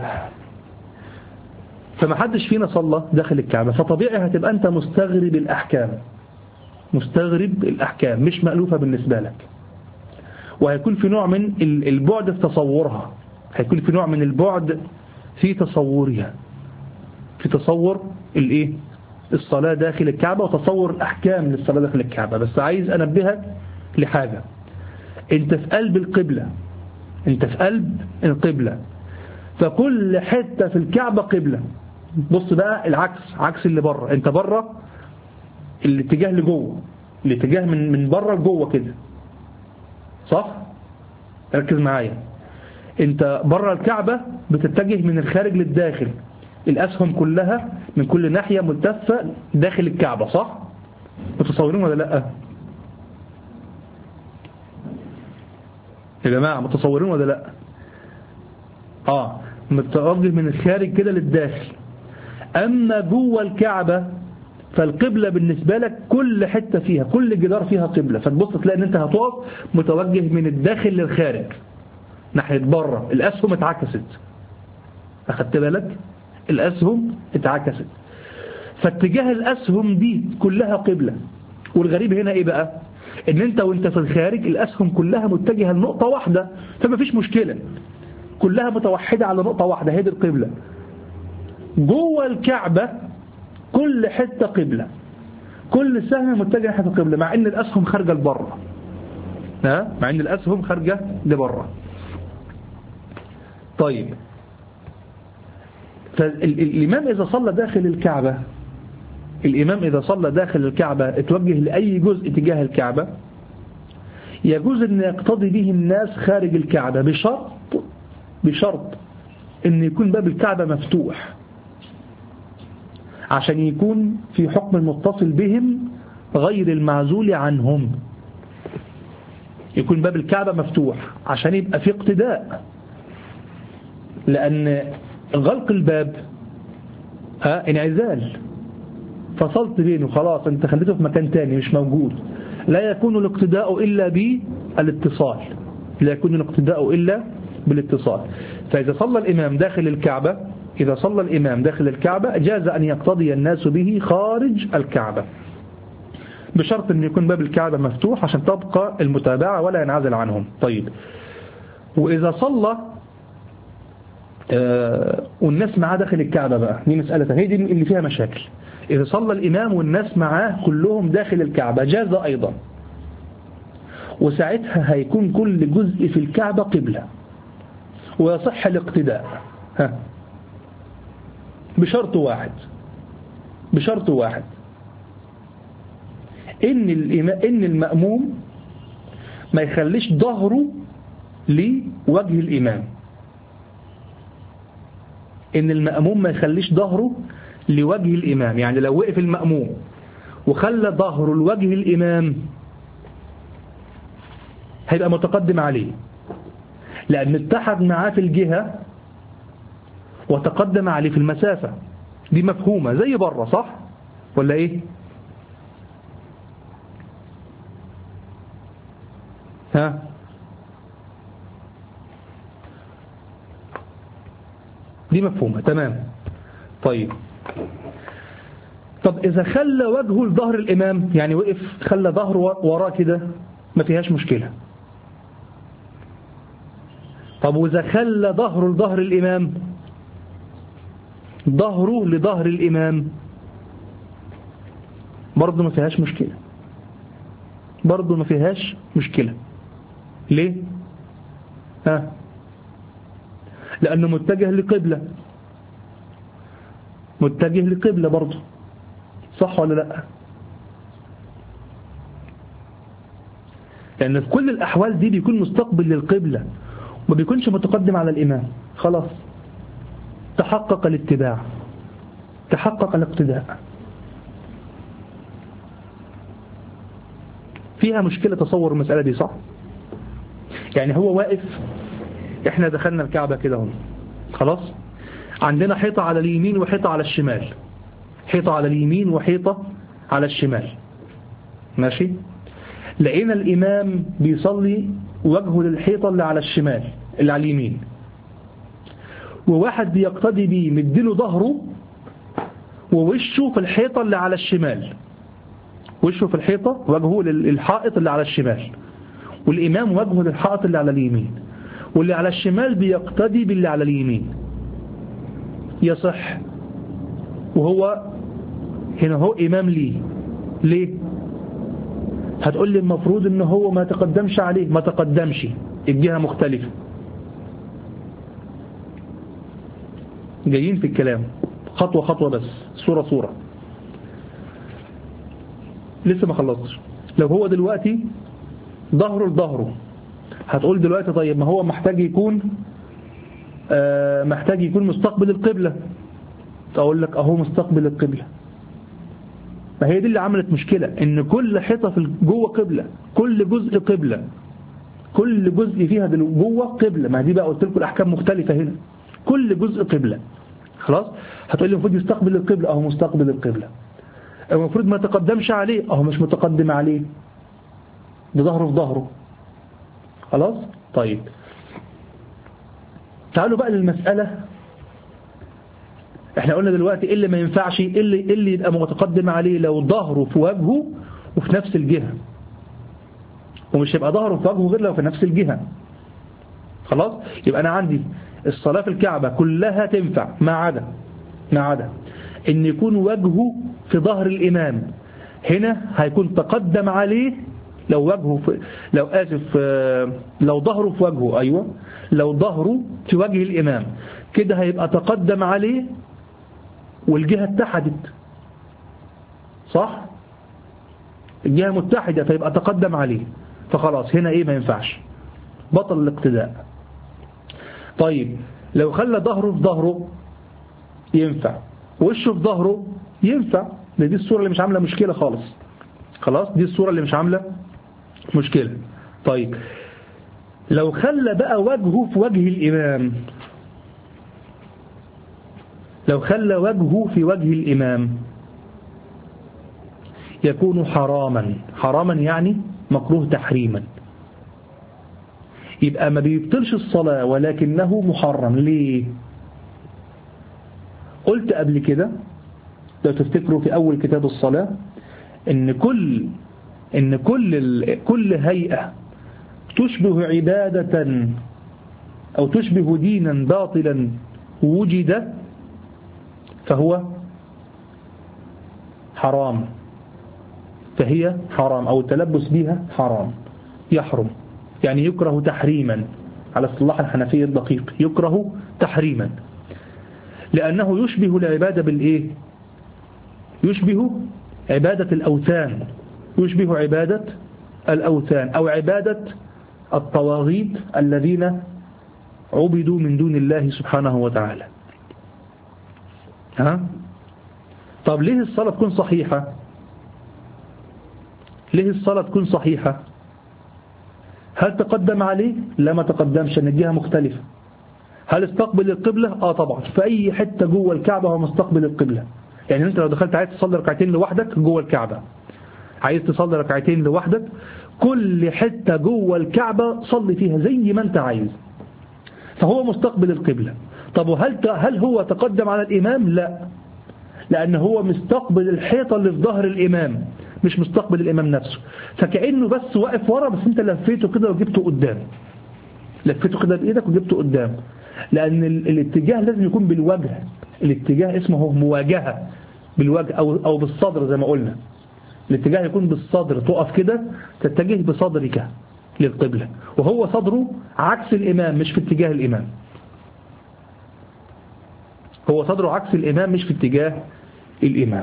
فما حدش فينا صلى داخل الكعبة، فطبيعي هتبقى أنت مستغرب الأحكام، مستغرب الأحكام مش مألوفة بالنسبة لك، وهيكون في نوع من البعد في تصورها، هيكون في نوع من البعد في تصورها، في تصور الإيه الصلاة داخل الكعبة وتصور الأحكام للصلاة داخل الكعبة. بس عايز أنبهك لحاجة، أنت في قلب القبلة، أنت في قلب القبلة، فكل حتة في الكعبة قبلة. بص بقى العكس، عكس اللي بره، انت بره الاتجاه لجوه، الاتجاه من من بره لجوه كده، صح؟ ركز معايا، انت بره الكعبة بتتجه من الخارج للداخل، الاسهم كلها من كل ناحية ملتفة داخل الكعبة، صح؟ متصورين ولا لا يا جماعة؟ متصورين ولا لا؟ اه متوجه من الخارج كده للداخل. أما جوه الكعبة فالقبلة بالنسبة لك كل حتة فيها، كل جدار فيها قبلة، فتبص تلاقي ان انت هتقف متوجه من الداخل للخارج ناحية بره. الأسهم اتعكست، أخدت بالك؟ الأسهم اتعكست، فاتجاه الأسهم دي كلها قبلة. والغريب هنا ايه بقى؟ ان انت وانت في الخارج الأسهم كلها متجهة لنقطة واحدة، فما فيش مشكلة، كلها متوحدة على نقطة واحدة، هي دي القبلة. جوه الكعبة كل حتة قبلة، كل سهم متجه ناحية القبلة، مع ان الأسهم خارجة لبره، ها مع ان الأسهم خارجة لبره. طيب فالإمام إذا صلى داخل الكعبة، الإمام إذا صلى داخل الكعبة اتوجه لأي جزء تجاه الكعبة، يجوز أن يقتضي به الناس خارج الكعبة بشرط بشرط أن يكون باب الكعبة مفتوح، عشان يكون في حكم المتصل بهم غير المعزول عنهم. يكون باب الكعبة مفتوح عشان يبقى في اقتداء، لأن غلق الباب ها انعزال، فصلت بينه خلاص، انت خليته في مكان تاني مش موجود. لا يكون الاقتداء إلا بالاتصال، لا يكون الاقتداء إلا بالاتصال. فإذا صلى الإمام داخل الكعبة إذا صلى الإمام داخل الكعبة جاز أن يقتضي الناس به خارج الكعبة، بشرط أن يكون باب الكعبة مفتوح عشان تبقى المتابعة ولا ينعزل عنهم. طيب وإذا صلى آه والناس معاه داخل الكعبة بقى، دي مسألة هي دي اللي فيها مشاكل. إذا صلى الإمام والناس معاه كلهم داخل الكعبة جاز أيضا، وساعتها هيكون كل جزء في الكعبة قبلة ويصح الاقتداء. ها بشرط واحد بشرط واحد إن إن المأموم ما يخليش ظهره لوجه الإمام. إن المأموم ما يخليش ظهره لوجه الإمام، يعني لو وقف المأموم وخلى ظهره لوجه الإمام هيبقى متقدم عليه، لأن اتحد معاه في الجهة وتقدم عليه في المسافة. دي مفهومة زي بره، صح ولا إيه؟ ها دي مفهومة تمام. طيب طب إذا خلى وجهه لظهر الإمام، يعني وقف خلى ظهره وراه كده، ما فيهاش مشكلة. طب وإذا خلى ظهره لظهر الإمام، ظهره لظهر الإمام، برضه ما فيهاش مشكلة، برضه ما فيهاش مشكلة. ليه؟ ها لأنه متجه لقبلة، متجه لقبلة برضه، صح ولا لا؟ لأن في كل الأحوال دي بيكون مستقبل للقبلة وما بيكونش متقدم على الإمام. خلاص تحقق الاتباع، تحقق الاقتداء. فيها مشكلة تصور المسألة دي، صح؟ يعني هو واقف، احنا دخلنا الكعبة كده هم. خلاص عندنا حيطة على اليمين وحيطة على الشمال، حيطة على اليمين وحيطة على الشمال، ماشي. لقينا الإمام بيصلي وجهه للحيطة اللي على الشمال اللي على اليمين، وواحد بيقتدي بيه مديله ظهره ووشه في الحيطة اللي على الشمال، وشه في الحيطة وجهه للحائط اللي على الشمال، والإمام وجهه للحائط اللي على اليمين، واللي على الشمال بيقتدي باللي على اليمين. يصح، وهو هنا هو إمام ليه. ليه؟ هتقول لي المفروض ان هو ما تقدمش عليه. ما تقدمش، الجهة مختلفة. جايين في الكلام خطوة خطوة بس، صورة صورة، لسه ما خلصتش. لو هو دلوقتي ظهره لظهره، هتقول دلوقتي طيب ما هو محتاج يكون آه محتاج يكون مستقبل القبلة. اقول لك اهو مستقبل القبلة. ما هي دي اللي عملت مشكلة، ان كل حيطة في جوه قبلة، كل جزء قبلة، كل جزء فيها جوه قبلة. ما دي بقى قلت لكم الاحكام مختلفة هنا، كل جزء قبلة. خلاص هتقول لي المفروض يستقبل القبلة، اهو مستقبل القبلة. المفروض ما تقدمش عليه، اهو مش متقدم عليه، ده ظهره في ظهره. خلاص طيب تعالوا بقى للمسألة. احنا قلنا دلوقتي ايه اللي ما ينفعش، ايه اللي, إيه اللي يبقى متقدم عليه لو ظهره في وجهه وفي نفس الجهة، ومش يبقى ظهره في وجهه غير لو في نفس الجهة. خلاص يبقى انا عندي الصلاة في الكعبة كلها تنفع ما عدا ما عدا ان يكون وجهه في ظهر الامام. هنا هيكون تقدم عليه لو وجهه في لو اسف لو ظهره في وجهه، ايوه لو ظهره في وجه الامام كده هيبقى تقدم عليه والجهة اتحدت، صح؟ الجهة متحدة فيبقى تقدم عليه، فخلاص هنا ايه ما ينفعش، بطل الاقتداء. طيب لو خلى ظهره في ظهره ينفع، وشه في ظهره ينفع. دي الصورة اللي مش عاملة مشكلة خالص. خلاص دي الصورة اللي مش عاملة مشكلة. طيب لو خلى بقى وجهه في وجه الإمام، لو خلى وجهه في وجه الإمام يكون حراما. حراما يعني مكروه تحريما. يبقى ما بيبطلش الصلاة ولكنه محرم. ليه؟ قلت قبل كده لو تفتكروا في أول كتاب الصلاة إن كل إن كل كل هيئة تشبه عبادة أو تشبه دينا باطلا وجد فهو حرام، فهي حرام، أو التلبس بها حرام. يحرم، يعني يكره تحريما على اصطلاح الحنفية الدقيق، يكره تحريما لأنه يشبه العبادة بالإيه؟ يشبه عبادة الأوثان، يشبه عبادة الأوثان أو عبادة الطواغيت الذين عبدوا من دون الله سبحانه وتعالى. ها؟ طب ليه الصلاة تكون صحيحة؟ ليه الصلاة تكون صحيحة؟ هل تقدم عليه؟ لا ما تقدمش، ان الجهة مختلفة. هل استقبل القبلة؟ اه طبعا، في اي حتة جوه الكعبة هو مستقبل القبلة. يعني انت لو دخلت عايز تصلي ركعتين لوحدك جوه الكعبة، عايز تصلي ركعتين لوحدك، كل حتة جوه الكعبة صلي فيها زي ما انت عايز، فهو مستقبل القبلة. طب وهل هل هو تقدم على الإمام؟ لا، لأن هو مستقبل الحيطة اللي في ظهر الإمام، مش مستقبل الإمام نفسه. فكأنه بس واقف ورا، بس انت لفيته كده وجبته قدام، لفيته كده بإيدك وجبته قدام، لأن الاتجاه لازم يكون بالوجه. الاتجاه اسمه مواجهة بالوجه أو أو بالصدر زي ما قلنا. الاتجاه يكون بالصدر، تقف كده تتجه بصدرك للقبلة، وهو صدره عكس الإمام مش في اتجاه الإمام. هو صدره عكس الإمام مش في اتجاه الإمام.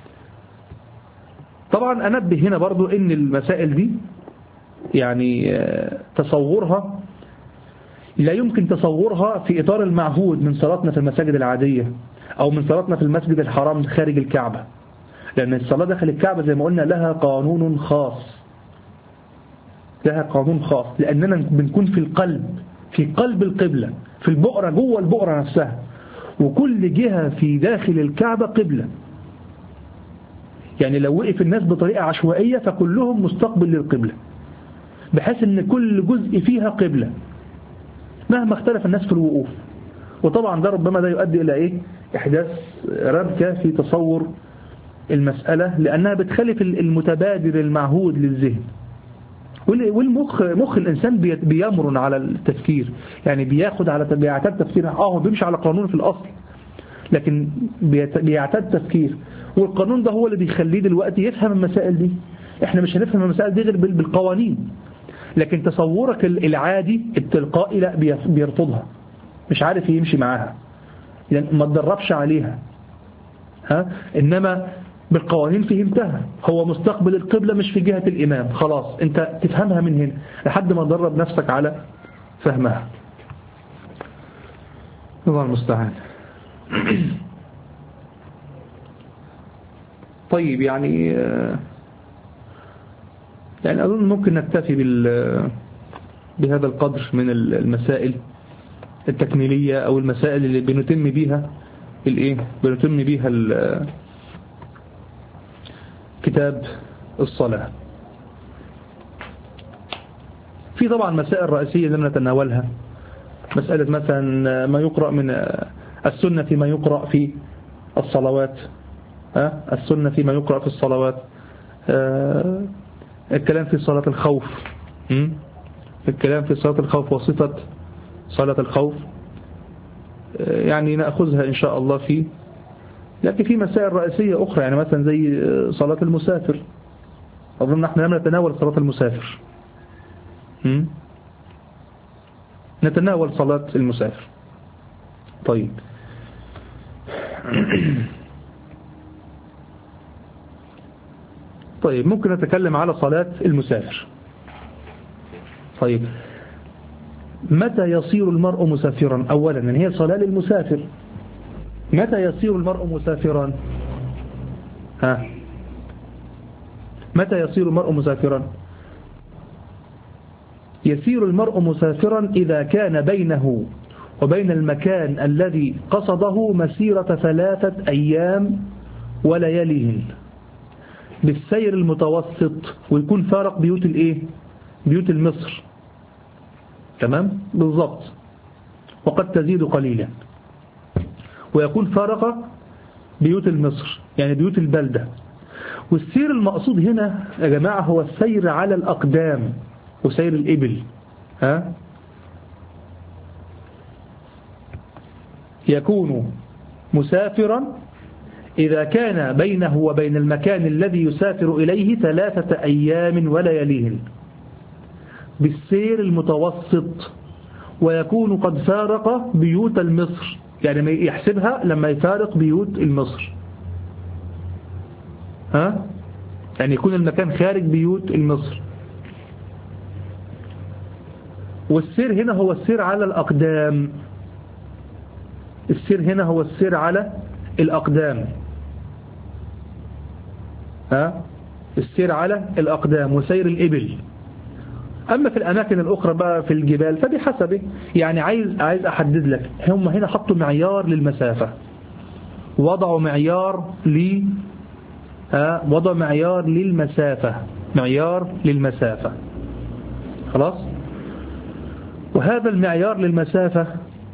طبعا أنبه هنا برضو إن المسائل دي يعني تصورها لا يمكن تصورها في إطار المعهود من صلاتنا في المساجد العادية أو من صلاتنا في المسجد الحرام خارج الكعبة، لأن الصلاة داخل الكعبة زي ما قلنا لها قانون خاص، لها قانون خاص، لأننا بنكون في القلب، في قلب القبلة، في البؤرة، جوه البؤرة نفسها، وكل جهة في داخل الكعبة قبلة. يعني لو وقف الناس بطريقة عشوائية فكلهم مستقبل للقبلة، بحيث ان كل جزء فيها قبلة مهما اختلف الناس في الوقوف. وطبعا ده ربما ده يؤدي الى ايه؟ احداث ربكة في تصور المسألة، لانها بتخالف المتبادر المعهود للذهن. والمخ مخ الانسان بيمرن على التفكير، يعني بياخد على بيعتاد تفكير، اه هو بيمشي على قانون في الاصل لكن بيعتاد تفكير، والقانون ده هو اللي بيخليه دلوقتي يفهم المسائل دي. احنا مش هنفهم المسائل دي غير بالقوانين، لكن تصورك العادي التلقائي لا بيرفضها، مش عارف يمشي معاها، يعني ما تدربش عليها. ها؟ انما بالقوانين فهمتها، هو مستقبل القبلة مش في جهة الإمام، خلاص انت تفهمها من هنا لحد ما تدرب نفسك على فهمها. الله المستعان. طيب يعني يعني أظن ممكن نكتفي بال بهذا القدر من المسائل التكميلية أو المسائل اللي بنتم بيها الإيه بنتم بيها كتاب الصلاة. في طبعا مسائل رئيسية لم نتناولها، مسألة مثلا ما يقرأ من السنة فيما يقرأ في الصلوات، ها السنة فيما يقرأ في الصلوات، الكلام في صلاة الخوف، الكلام في صلاة الخوف وصفة صلاة الخوف، يعني نأخذها إن شاء الله فيه. لكن في مسائل رئيسية أخرى، يعني مثلا زي صلاة المسافر، أظن نحن لم نتناول صلاة المسافر، نتناول صلاة المسافر. طيب طيب ممكن نتكلم على صلاة المسافر. طيب متى يصير المرء مسافرا؟ أولا من هي صلاة للمسافر، متى يصير المرء مسافرا؟ ها متى يصير المرء مسافرا؟ يصير المرء مسافرا إذا كان بينه وبين المكان الذي قصده مسيرة ثلاثة أيام ولياليهن بالسير المتوسط، ويكون فارق بيوت الايه بيوت المصر، تمام بالضبط، وقد تزيد قليلا، ويكون فارق بيوت المصر يعني بيوت البلدة. والسير المقصود هنا يا جماعة هو السير على الأقدام وسير الإبل. ها يكون مسافرا إذا كان بينه وبين المكان الذي يسافر إليه ثلاثة أيام ولياليهن. بالسير المتوسط ويكون قد فارق بيوت المصر، يعني يحسبها لما يفارق بيوت المصر، ها؟ يعني يكون المكان خارج بيوت المصر. والسير هنا هو السير على الأقدام، السير هنا هو السير على الأقدام، ها؟ السير على الأقدام وسير الإبل. أما في الأماكن الأخرى بقى في الجبال فبحسبه، يعني عايز عايز أحدد لك، هم هنا حطوا معيار للمسافة، وضعوا معيار ل وضع معيار للمسافة، معيار للمسافة، خلاص. وهذا المعيار للمسافة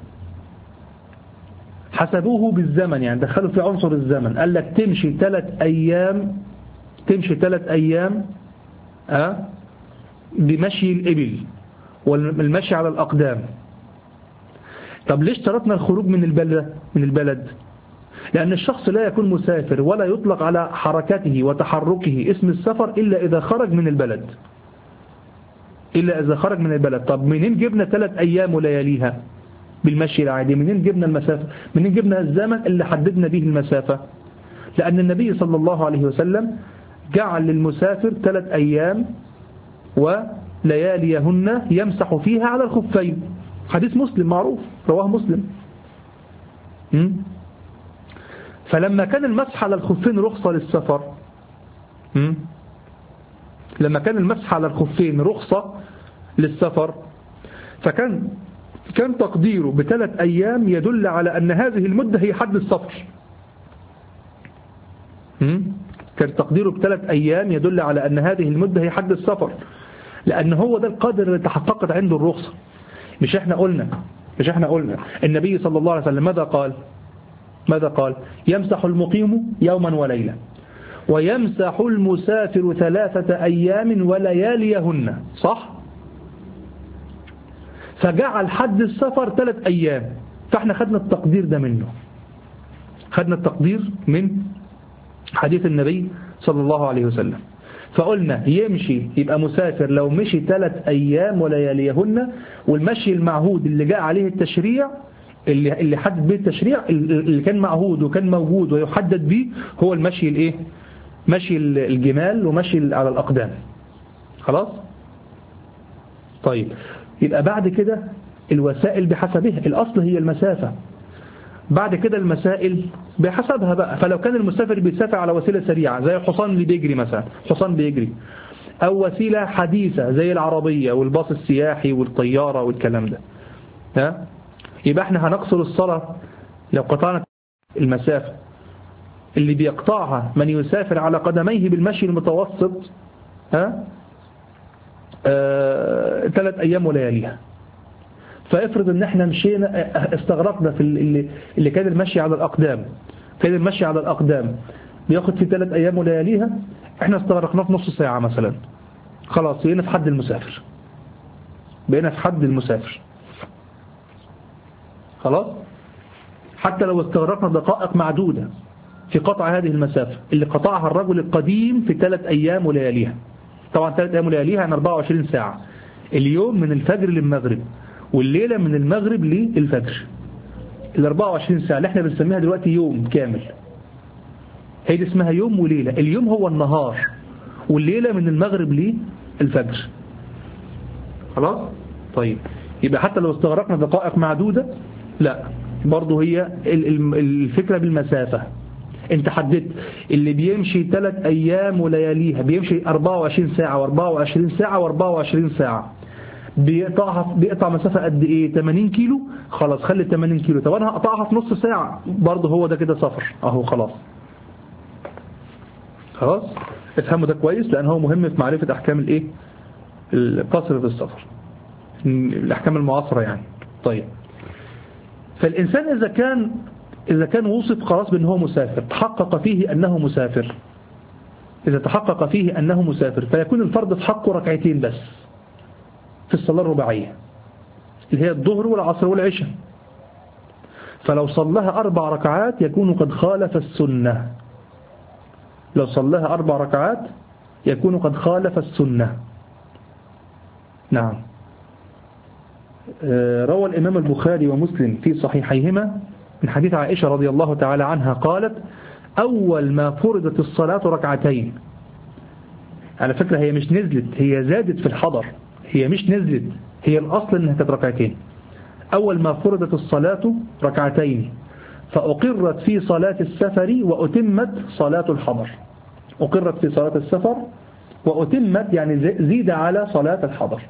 حسبوه بالزمن، يعني دخلوا في عنصر الزمن، قال لك تمشي ثلاث أيام، تمشي ثلاث أيام أه بمشي الإبل والمشي على الأقدام. طب ليش شرطنا الخروج من البلد من البلد؟ لأن الشخص لا يكون مسافر ولا يطلق على حركته وتحركه اسم السفر إلا إذا خرج من البلد، إلا إذا خرج من البلد. طب منين جبنا ثلاث أيام ولياليها بالمشي العادي؟ منين جبنا المسافة؟ منين جبنا الزمن اللي حددنا به المسافة؟ لأن النبي صلى الله عليه وسلم جعل للمسافر ثلاث أيام ولياليهن يمسح فيها على الخفين، حديث مسلم معروف رواه مسلم. م? فلما كان المسح على الخفين رخصة للسفر، م? لما كان المسح على الخفين رخصة للسفر، فكان كان تقديره بثلاث أيام يدل على أن هذه المدة هي حد السفر. م? كان تقديره بثلاث أيام يدل على أن هذه المدة هي حد السفر، لأن هو ده القدر اللي تحققت عنده الرخصة. مش احنا قلنا مش احنا قلنا النبي صلى الله عليه وسلم ماذا قال؟ ماذا قال؟ يمسح المقيم يوما وليلة ويمسح المسافر ثلاثة أيام ولياليهن، صح؟ فجعل حد السفر ثلاث أيام، فاحنا خدنا التقدير ده منه، خدنا التقدير من حديث النبي صلى الله عليه وسلم. فقلنا يمشي يبقى مسافر لو مشي ثلاث أيام ولياليهن، والمشي المعهود اللي جاء عليه التشريع اللي اللي حدد به التشريع اللي كان معهود وكان موجود ويحدد به هو المشي الايه؟ مشي الجمال ومشي على الأقدام، خلاص. طيب يبقى بعد كده الوسائل بحسبها، الأصل هي المسافة، بعد كده المسائل بحسبها بقى. فلو كان المسافر بيسافر على وسيلة سريعة زي الحصان اللي بيجري مثلا، حصان بيجري، أو وسيلة حديثة زي العربية والباص السياحي والطيارة والكلام ده، ها؟ يبقى احنا هنقصر الصلاة لو قطعنا المسافة اللي بيقطعها من يسافر على قدميه بالمشي المتوسط، ها؟ آه... ثلاث أيام ولياليها. فافرض ان احنا مشينا استغرقنا في اللي, اللي كان المشي على الأقدام، كان المشي على الأقدام بياخد في ثلاث أيام ولياليها، احنا استغرقناه في نص ساعة مثلا، خلاص بقينا في حد المسافر، بقينا في حد المسافر، خلاص. حتى لو استغرقنا دقائق معدودة في قطع هذه المسافة اللي قطعها الرجل القديم في ثلاث أيام ولياليها. طبعا ثلاث أيام ولياليها يعني أربعة وعشرين ساعة، اليوم من الفجر للمغرب والليلة من المغرب للفجر، ال أربعة وعشرين ساعة اللي احنا بنسميها دلوقتي يوم كامل، هي دي اسمها يوم وليلة. اليوم هو النهار والليلة من المغرب للفجر، خلاص. طيب يبقى حتى لو استغرقنا دقائق معدودة لا، برضه هي الفكرة بالمسافة. انت حددت اللي بيمشي ثلاث أيام ولياليها بيمشي أربعة وعشرين ساعة وأربعة وعشرين ساعة وأربعة وعشرين ساعة، بيقطعها بيقطع مسافة قد ايه؟ ثمانين كيلو، خلاص خلي ثمانين كيلو. طب انا هقطعها في نص ساعة، برضه هو ده كده سفر اهو، خلاص خلاص. افهموا ده كويس لان هو مهم في معرفة احكام الايه؟ القصر في السفر، الاحكام المعاصرة يعني. طيب فالانسان اذا كان اذا كان وصف خلاص بان هو مسافر، تحقق فيه انه مسافر، اذا تحقق فيه انه مسافر فيكون الفرض في حقه ركعتين بس في الصلاة الرباعية اللي هي الظهر والعصر والعشاء. فلو صلىها أربع ركعات يكون قد خالف السنة، لو صلىها أربع ركعات يكون قد خالف السنة، نعم. روى الإمام البخاري ومسلم في صحيحيهما من حديث عائشة رضي الله تعالى عنها قالت أول ما فرضت الصلاة ركعتين. على فكرة هي مش نزلت، هي زادت في الحضر، هي مش نزلت، هي الأصل أنها كانت ركعتين. أول ما فرضت الصلاة ركعتين فأقرت في صلاة السفر وأتمت صلاة الحضر. أقرت في صلاة السفر وأتمت يعني زيد على صلاة الحضر.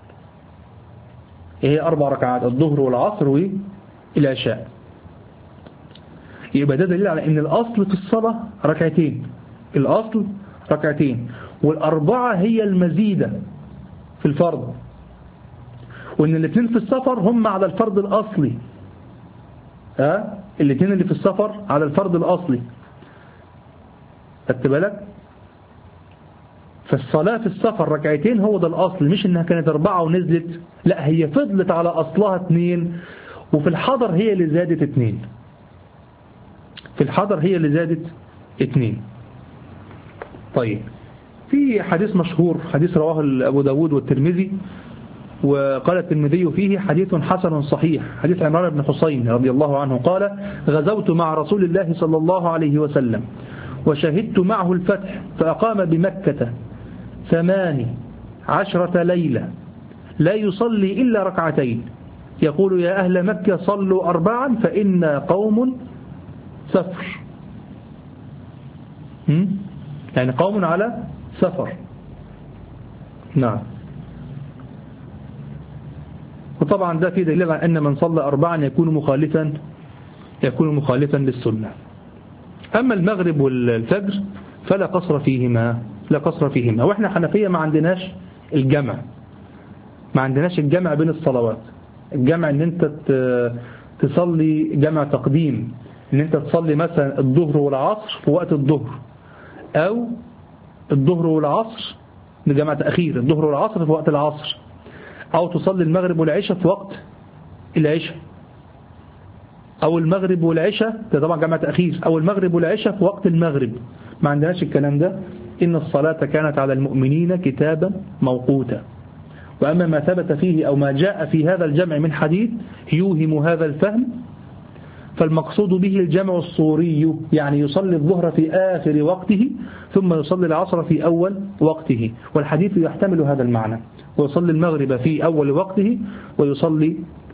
هي أربع ركعات، الظهر والعصر والعشاء. يبقى ده دليل على أن الأصل في الصلاة ركعتين، الأصل ركعتين، والأربعة هي المزيدة في الفرض، وأن الاثنين في السفر هم على الفرض الأصلي. ها الاثنين اللي في السفر على الفرض الأصلي، خدت بالك؟ فالصلاة في السفر ركعتين هو ده الأصل، مش إنها كانت أربعة ونزلت، لا هي فضلت على أصلها اثنين، وفي الحضر هي اللي زادت اثنين، في الحضر هي اللي زادت اثنين. طيب في حديث مشهور، حديث رواه أبو داود والترمذي، وقال الترمذي فيه حديث حسن صحيح، حديث عمران بن حسين رضي الله عنه قال غزوت مع رسول الله صلى الله عليه وسلم وشهدت معه الفتح فأقام بمكة ثمان عشرة ليلة لا يصلي إلا ركعتين يقول يا أهل مكة صلوا أربعا فإنا قوم سفر، يعني قوم على سفر. نعم. وطبعا ده في دليل على أن من صلى أربعا يكون مخالفا يكون مخالفا للسنة. أما المغرب والفجر فلا قصر فيهما، لا قصر فيهما. وإحنا حنفية ما عندناش الجمع، ما عندناش الجمع بين الصلوات. الجمع ان انت تصلي جمع تقديم، ان انت تصلي مثلا الظهر والعصر في وقت الظهر، او الظهر والعصر بجمع تأخير، الظهر والعصر في وقت العصر، او تصلي المغرب والعشاء في وقت العشاء، او المغرب والعشاء ده طبعا جمع تأخير، او المغرب والعشاء في وقت المغرب. ما عندناش الكلام ده. إن الصلاة كانت على المؤمنين كتابا موقوتا. وأما ما ثبت فيه أو ما جاء في هذا الجمع من حديث يوهم هذا الفهم فالمقصود به الجمع الصوري، يعني يصلي الظهر في آخر وقته ثم يصلي العصر في أول وقته، والحديث يحتمل هذا المعنى، ويصلي المغرب في أول وقته ويصلي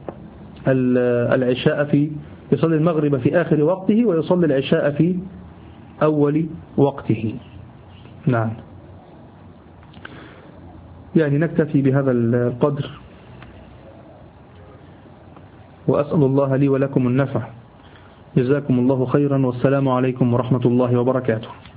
العشاء في يصلي المغرب في آخر وقته ويصلي العشاء في أول وقته. نعم. يعني نكتفي بهذا القدر، وأسأل الله لي ولكم النفع. جزاكم الله خيرا، والسلام عليكم ورحمة الله وبركاته.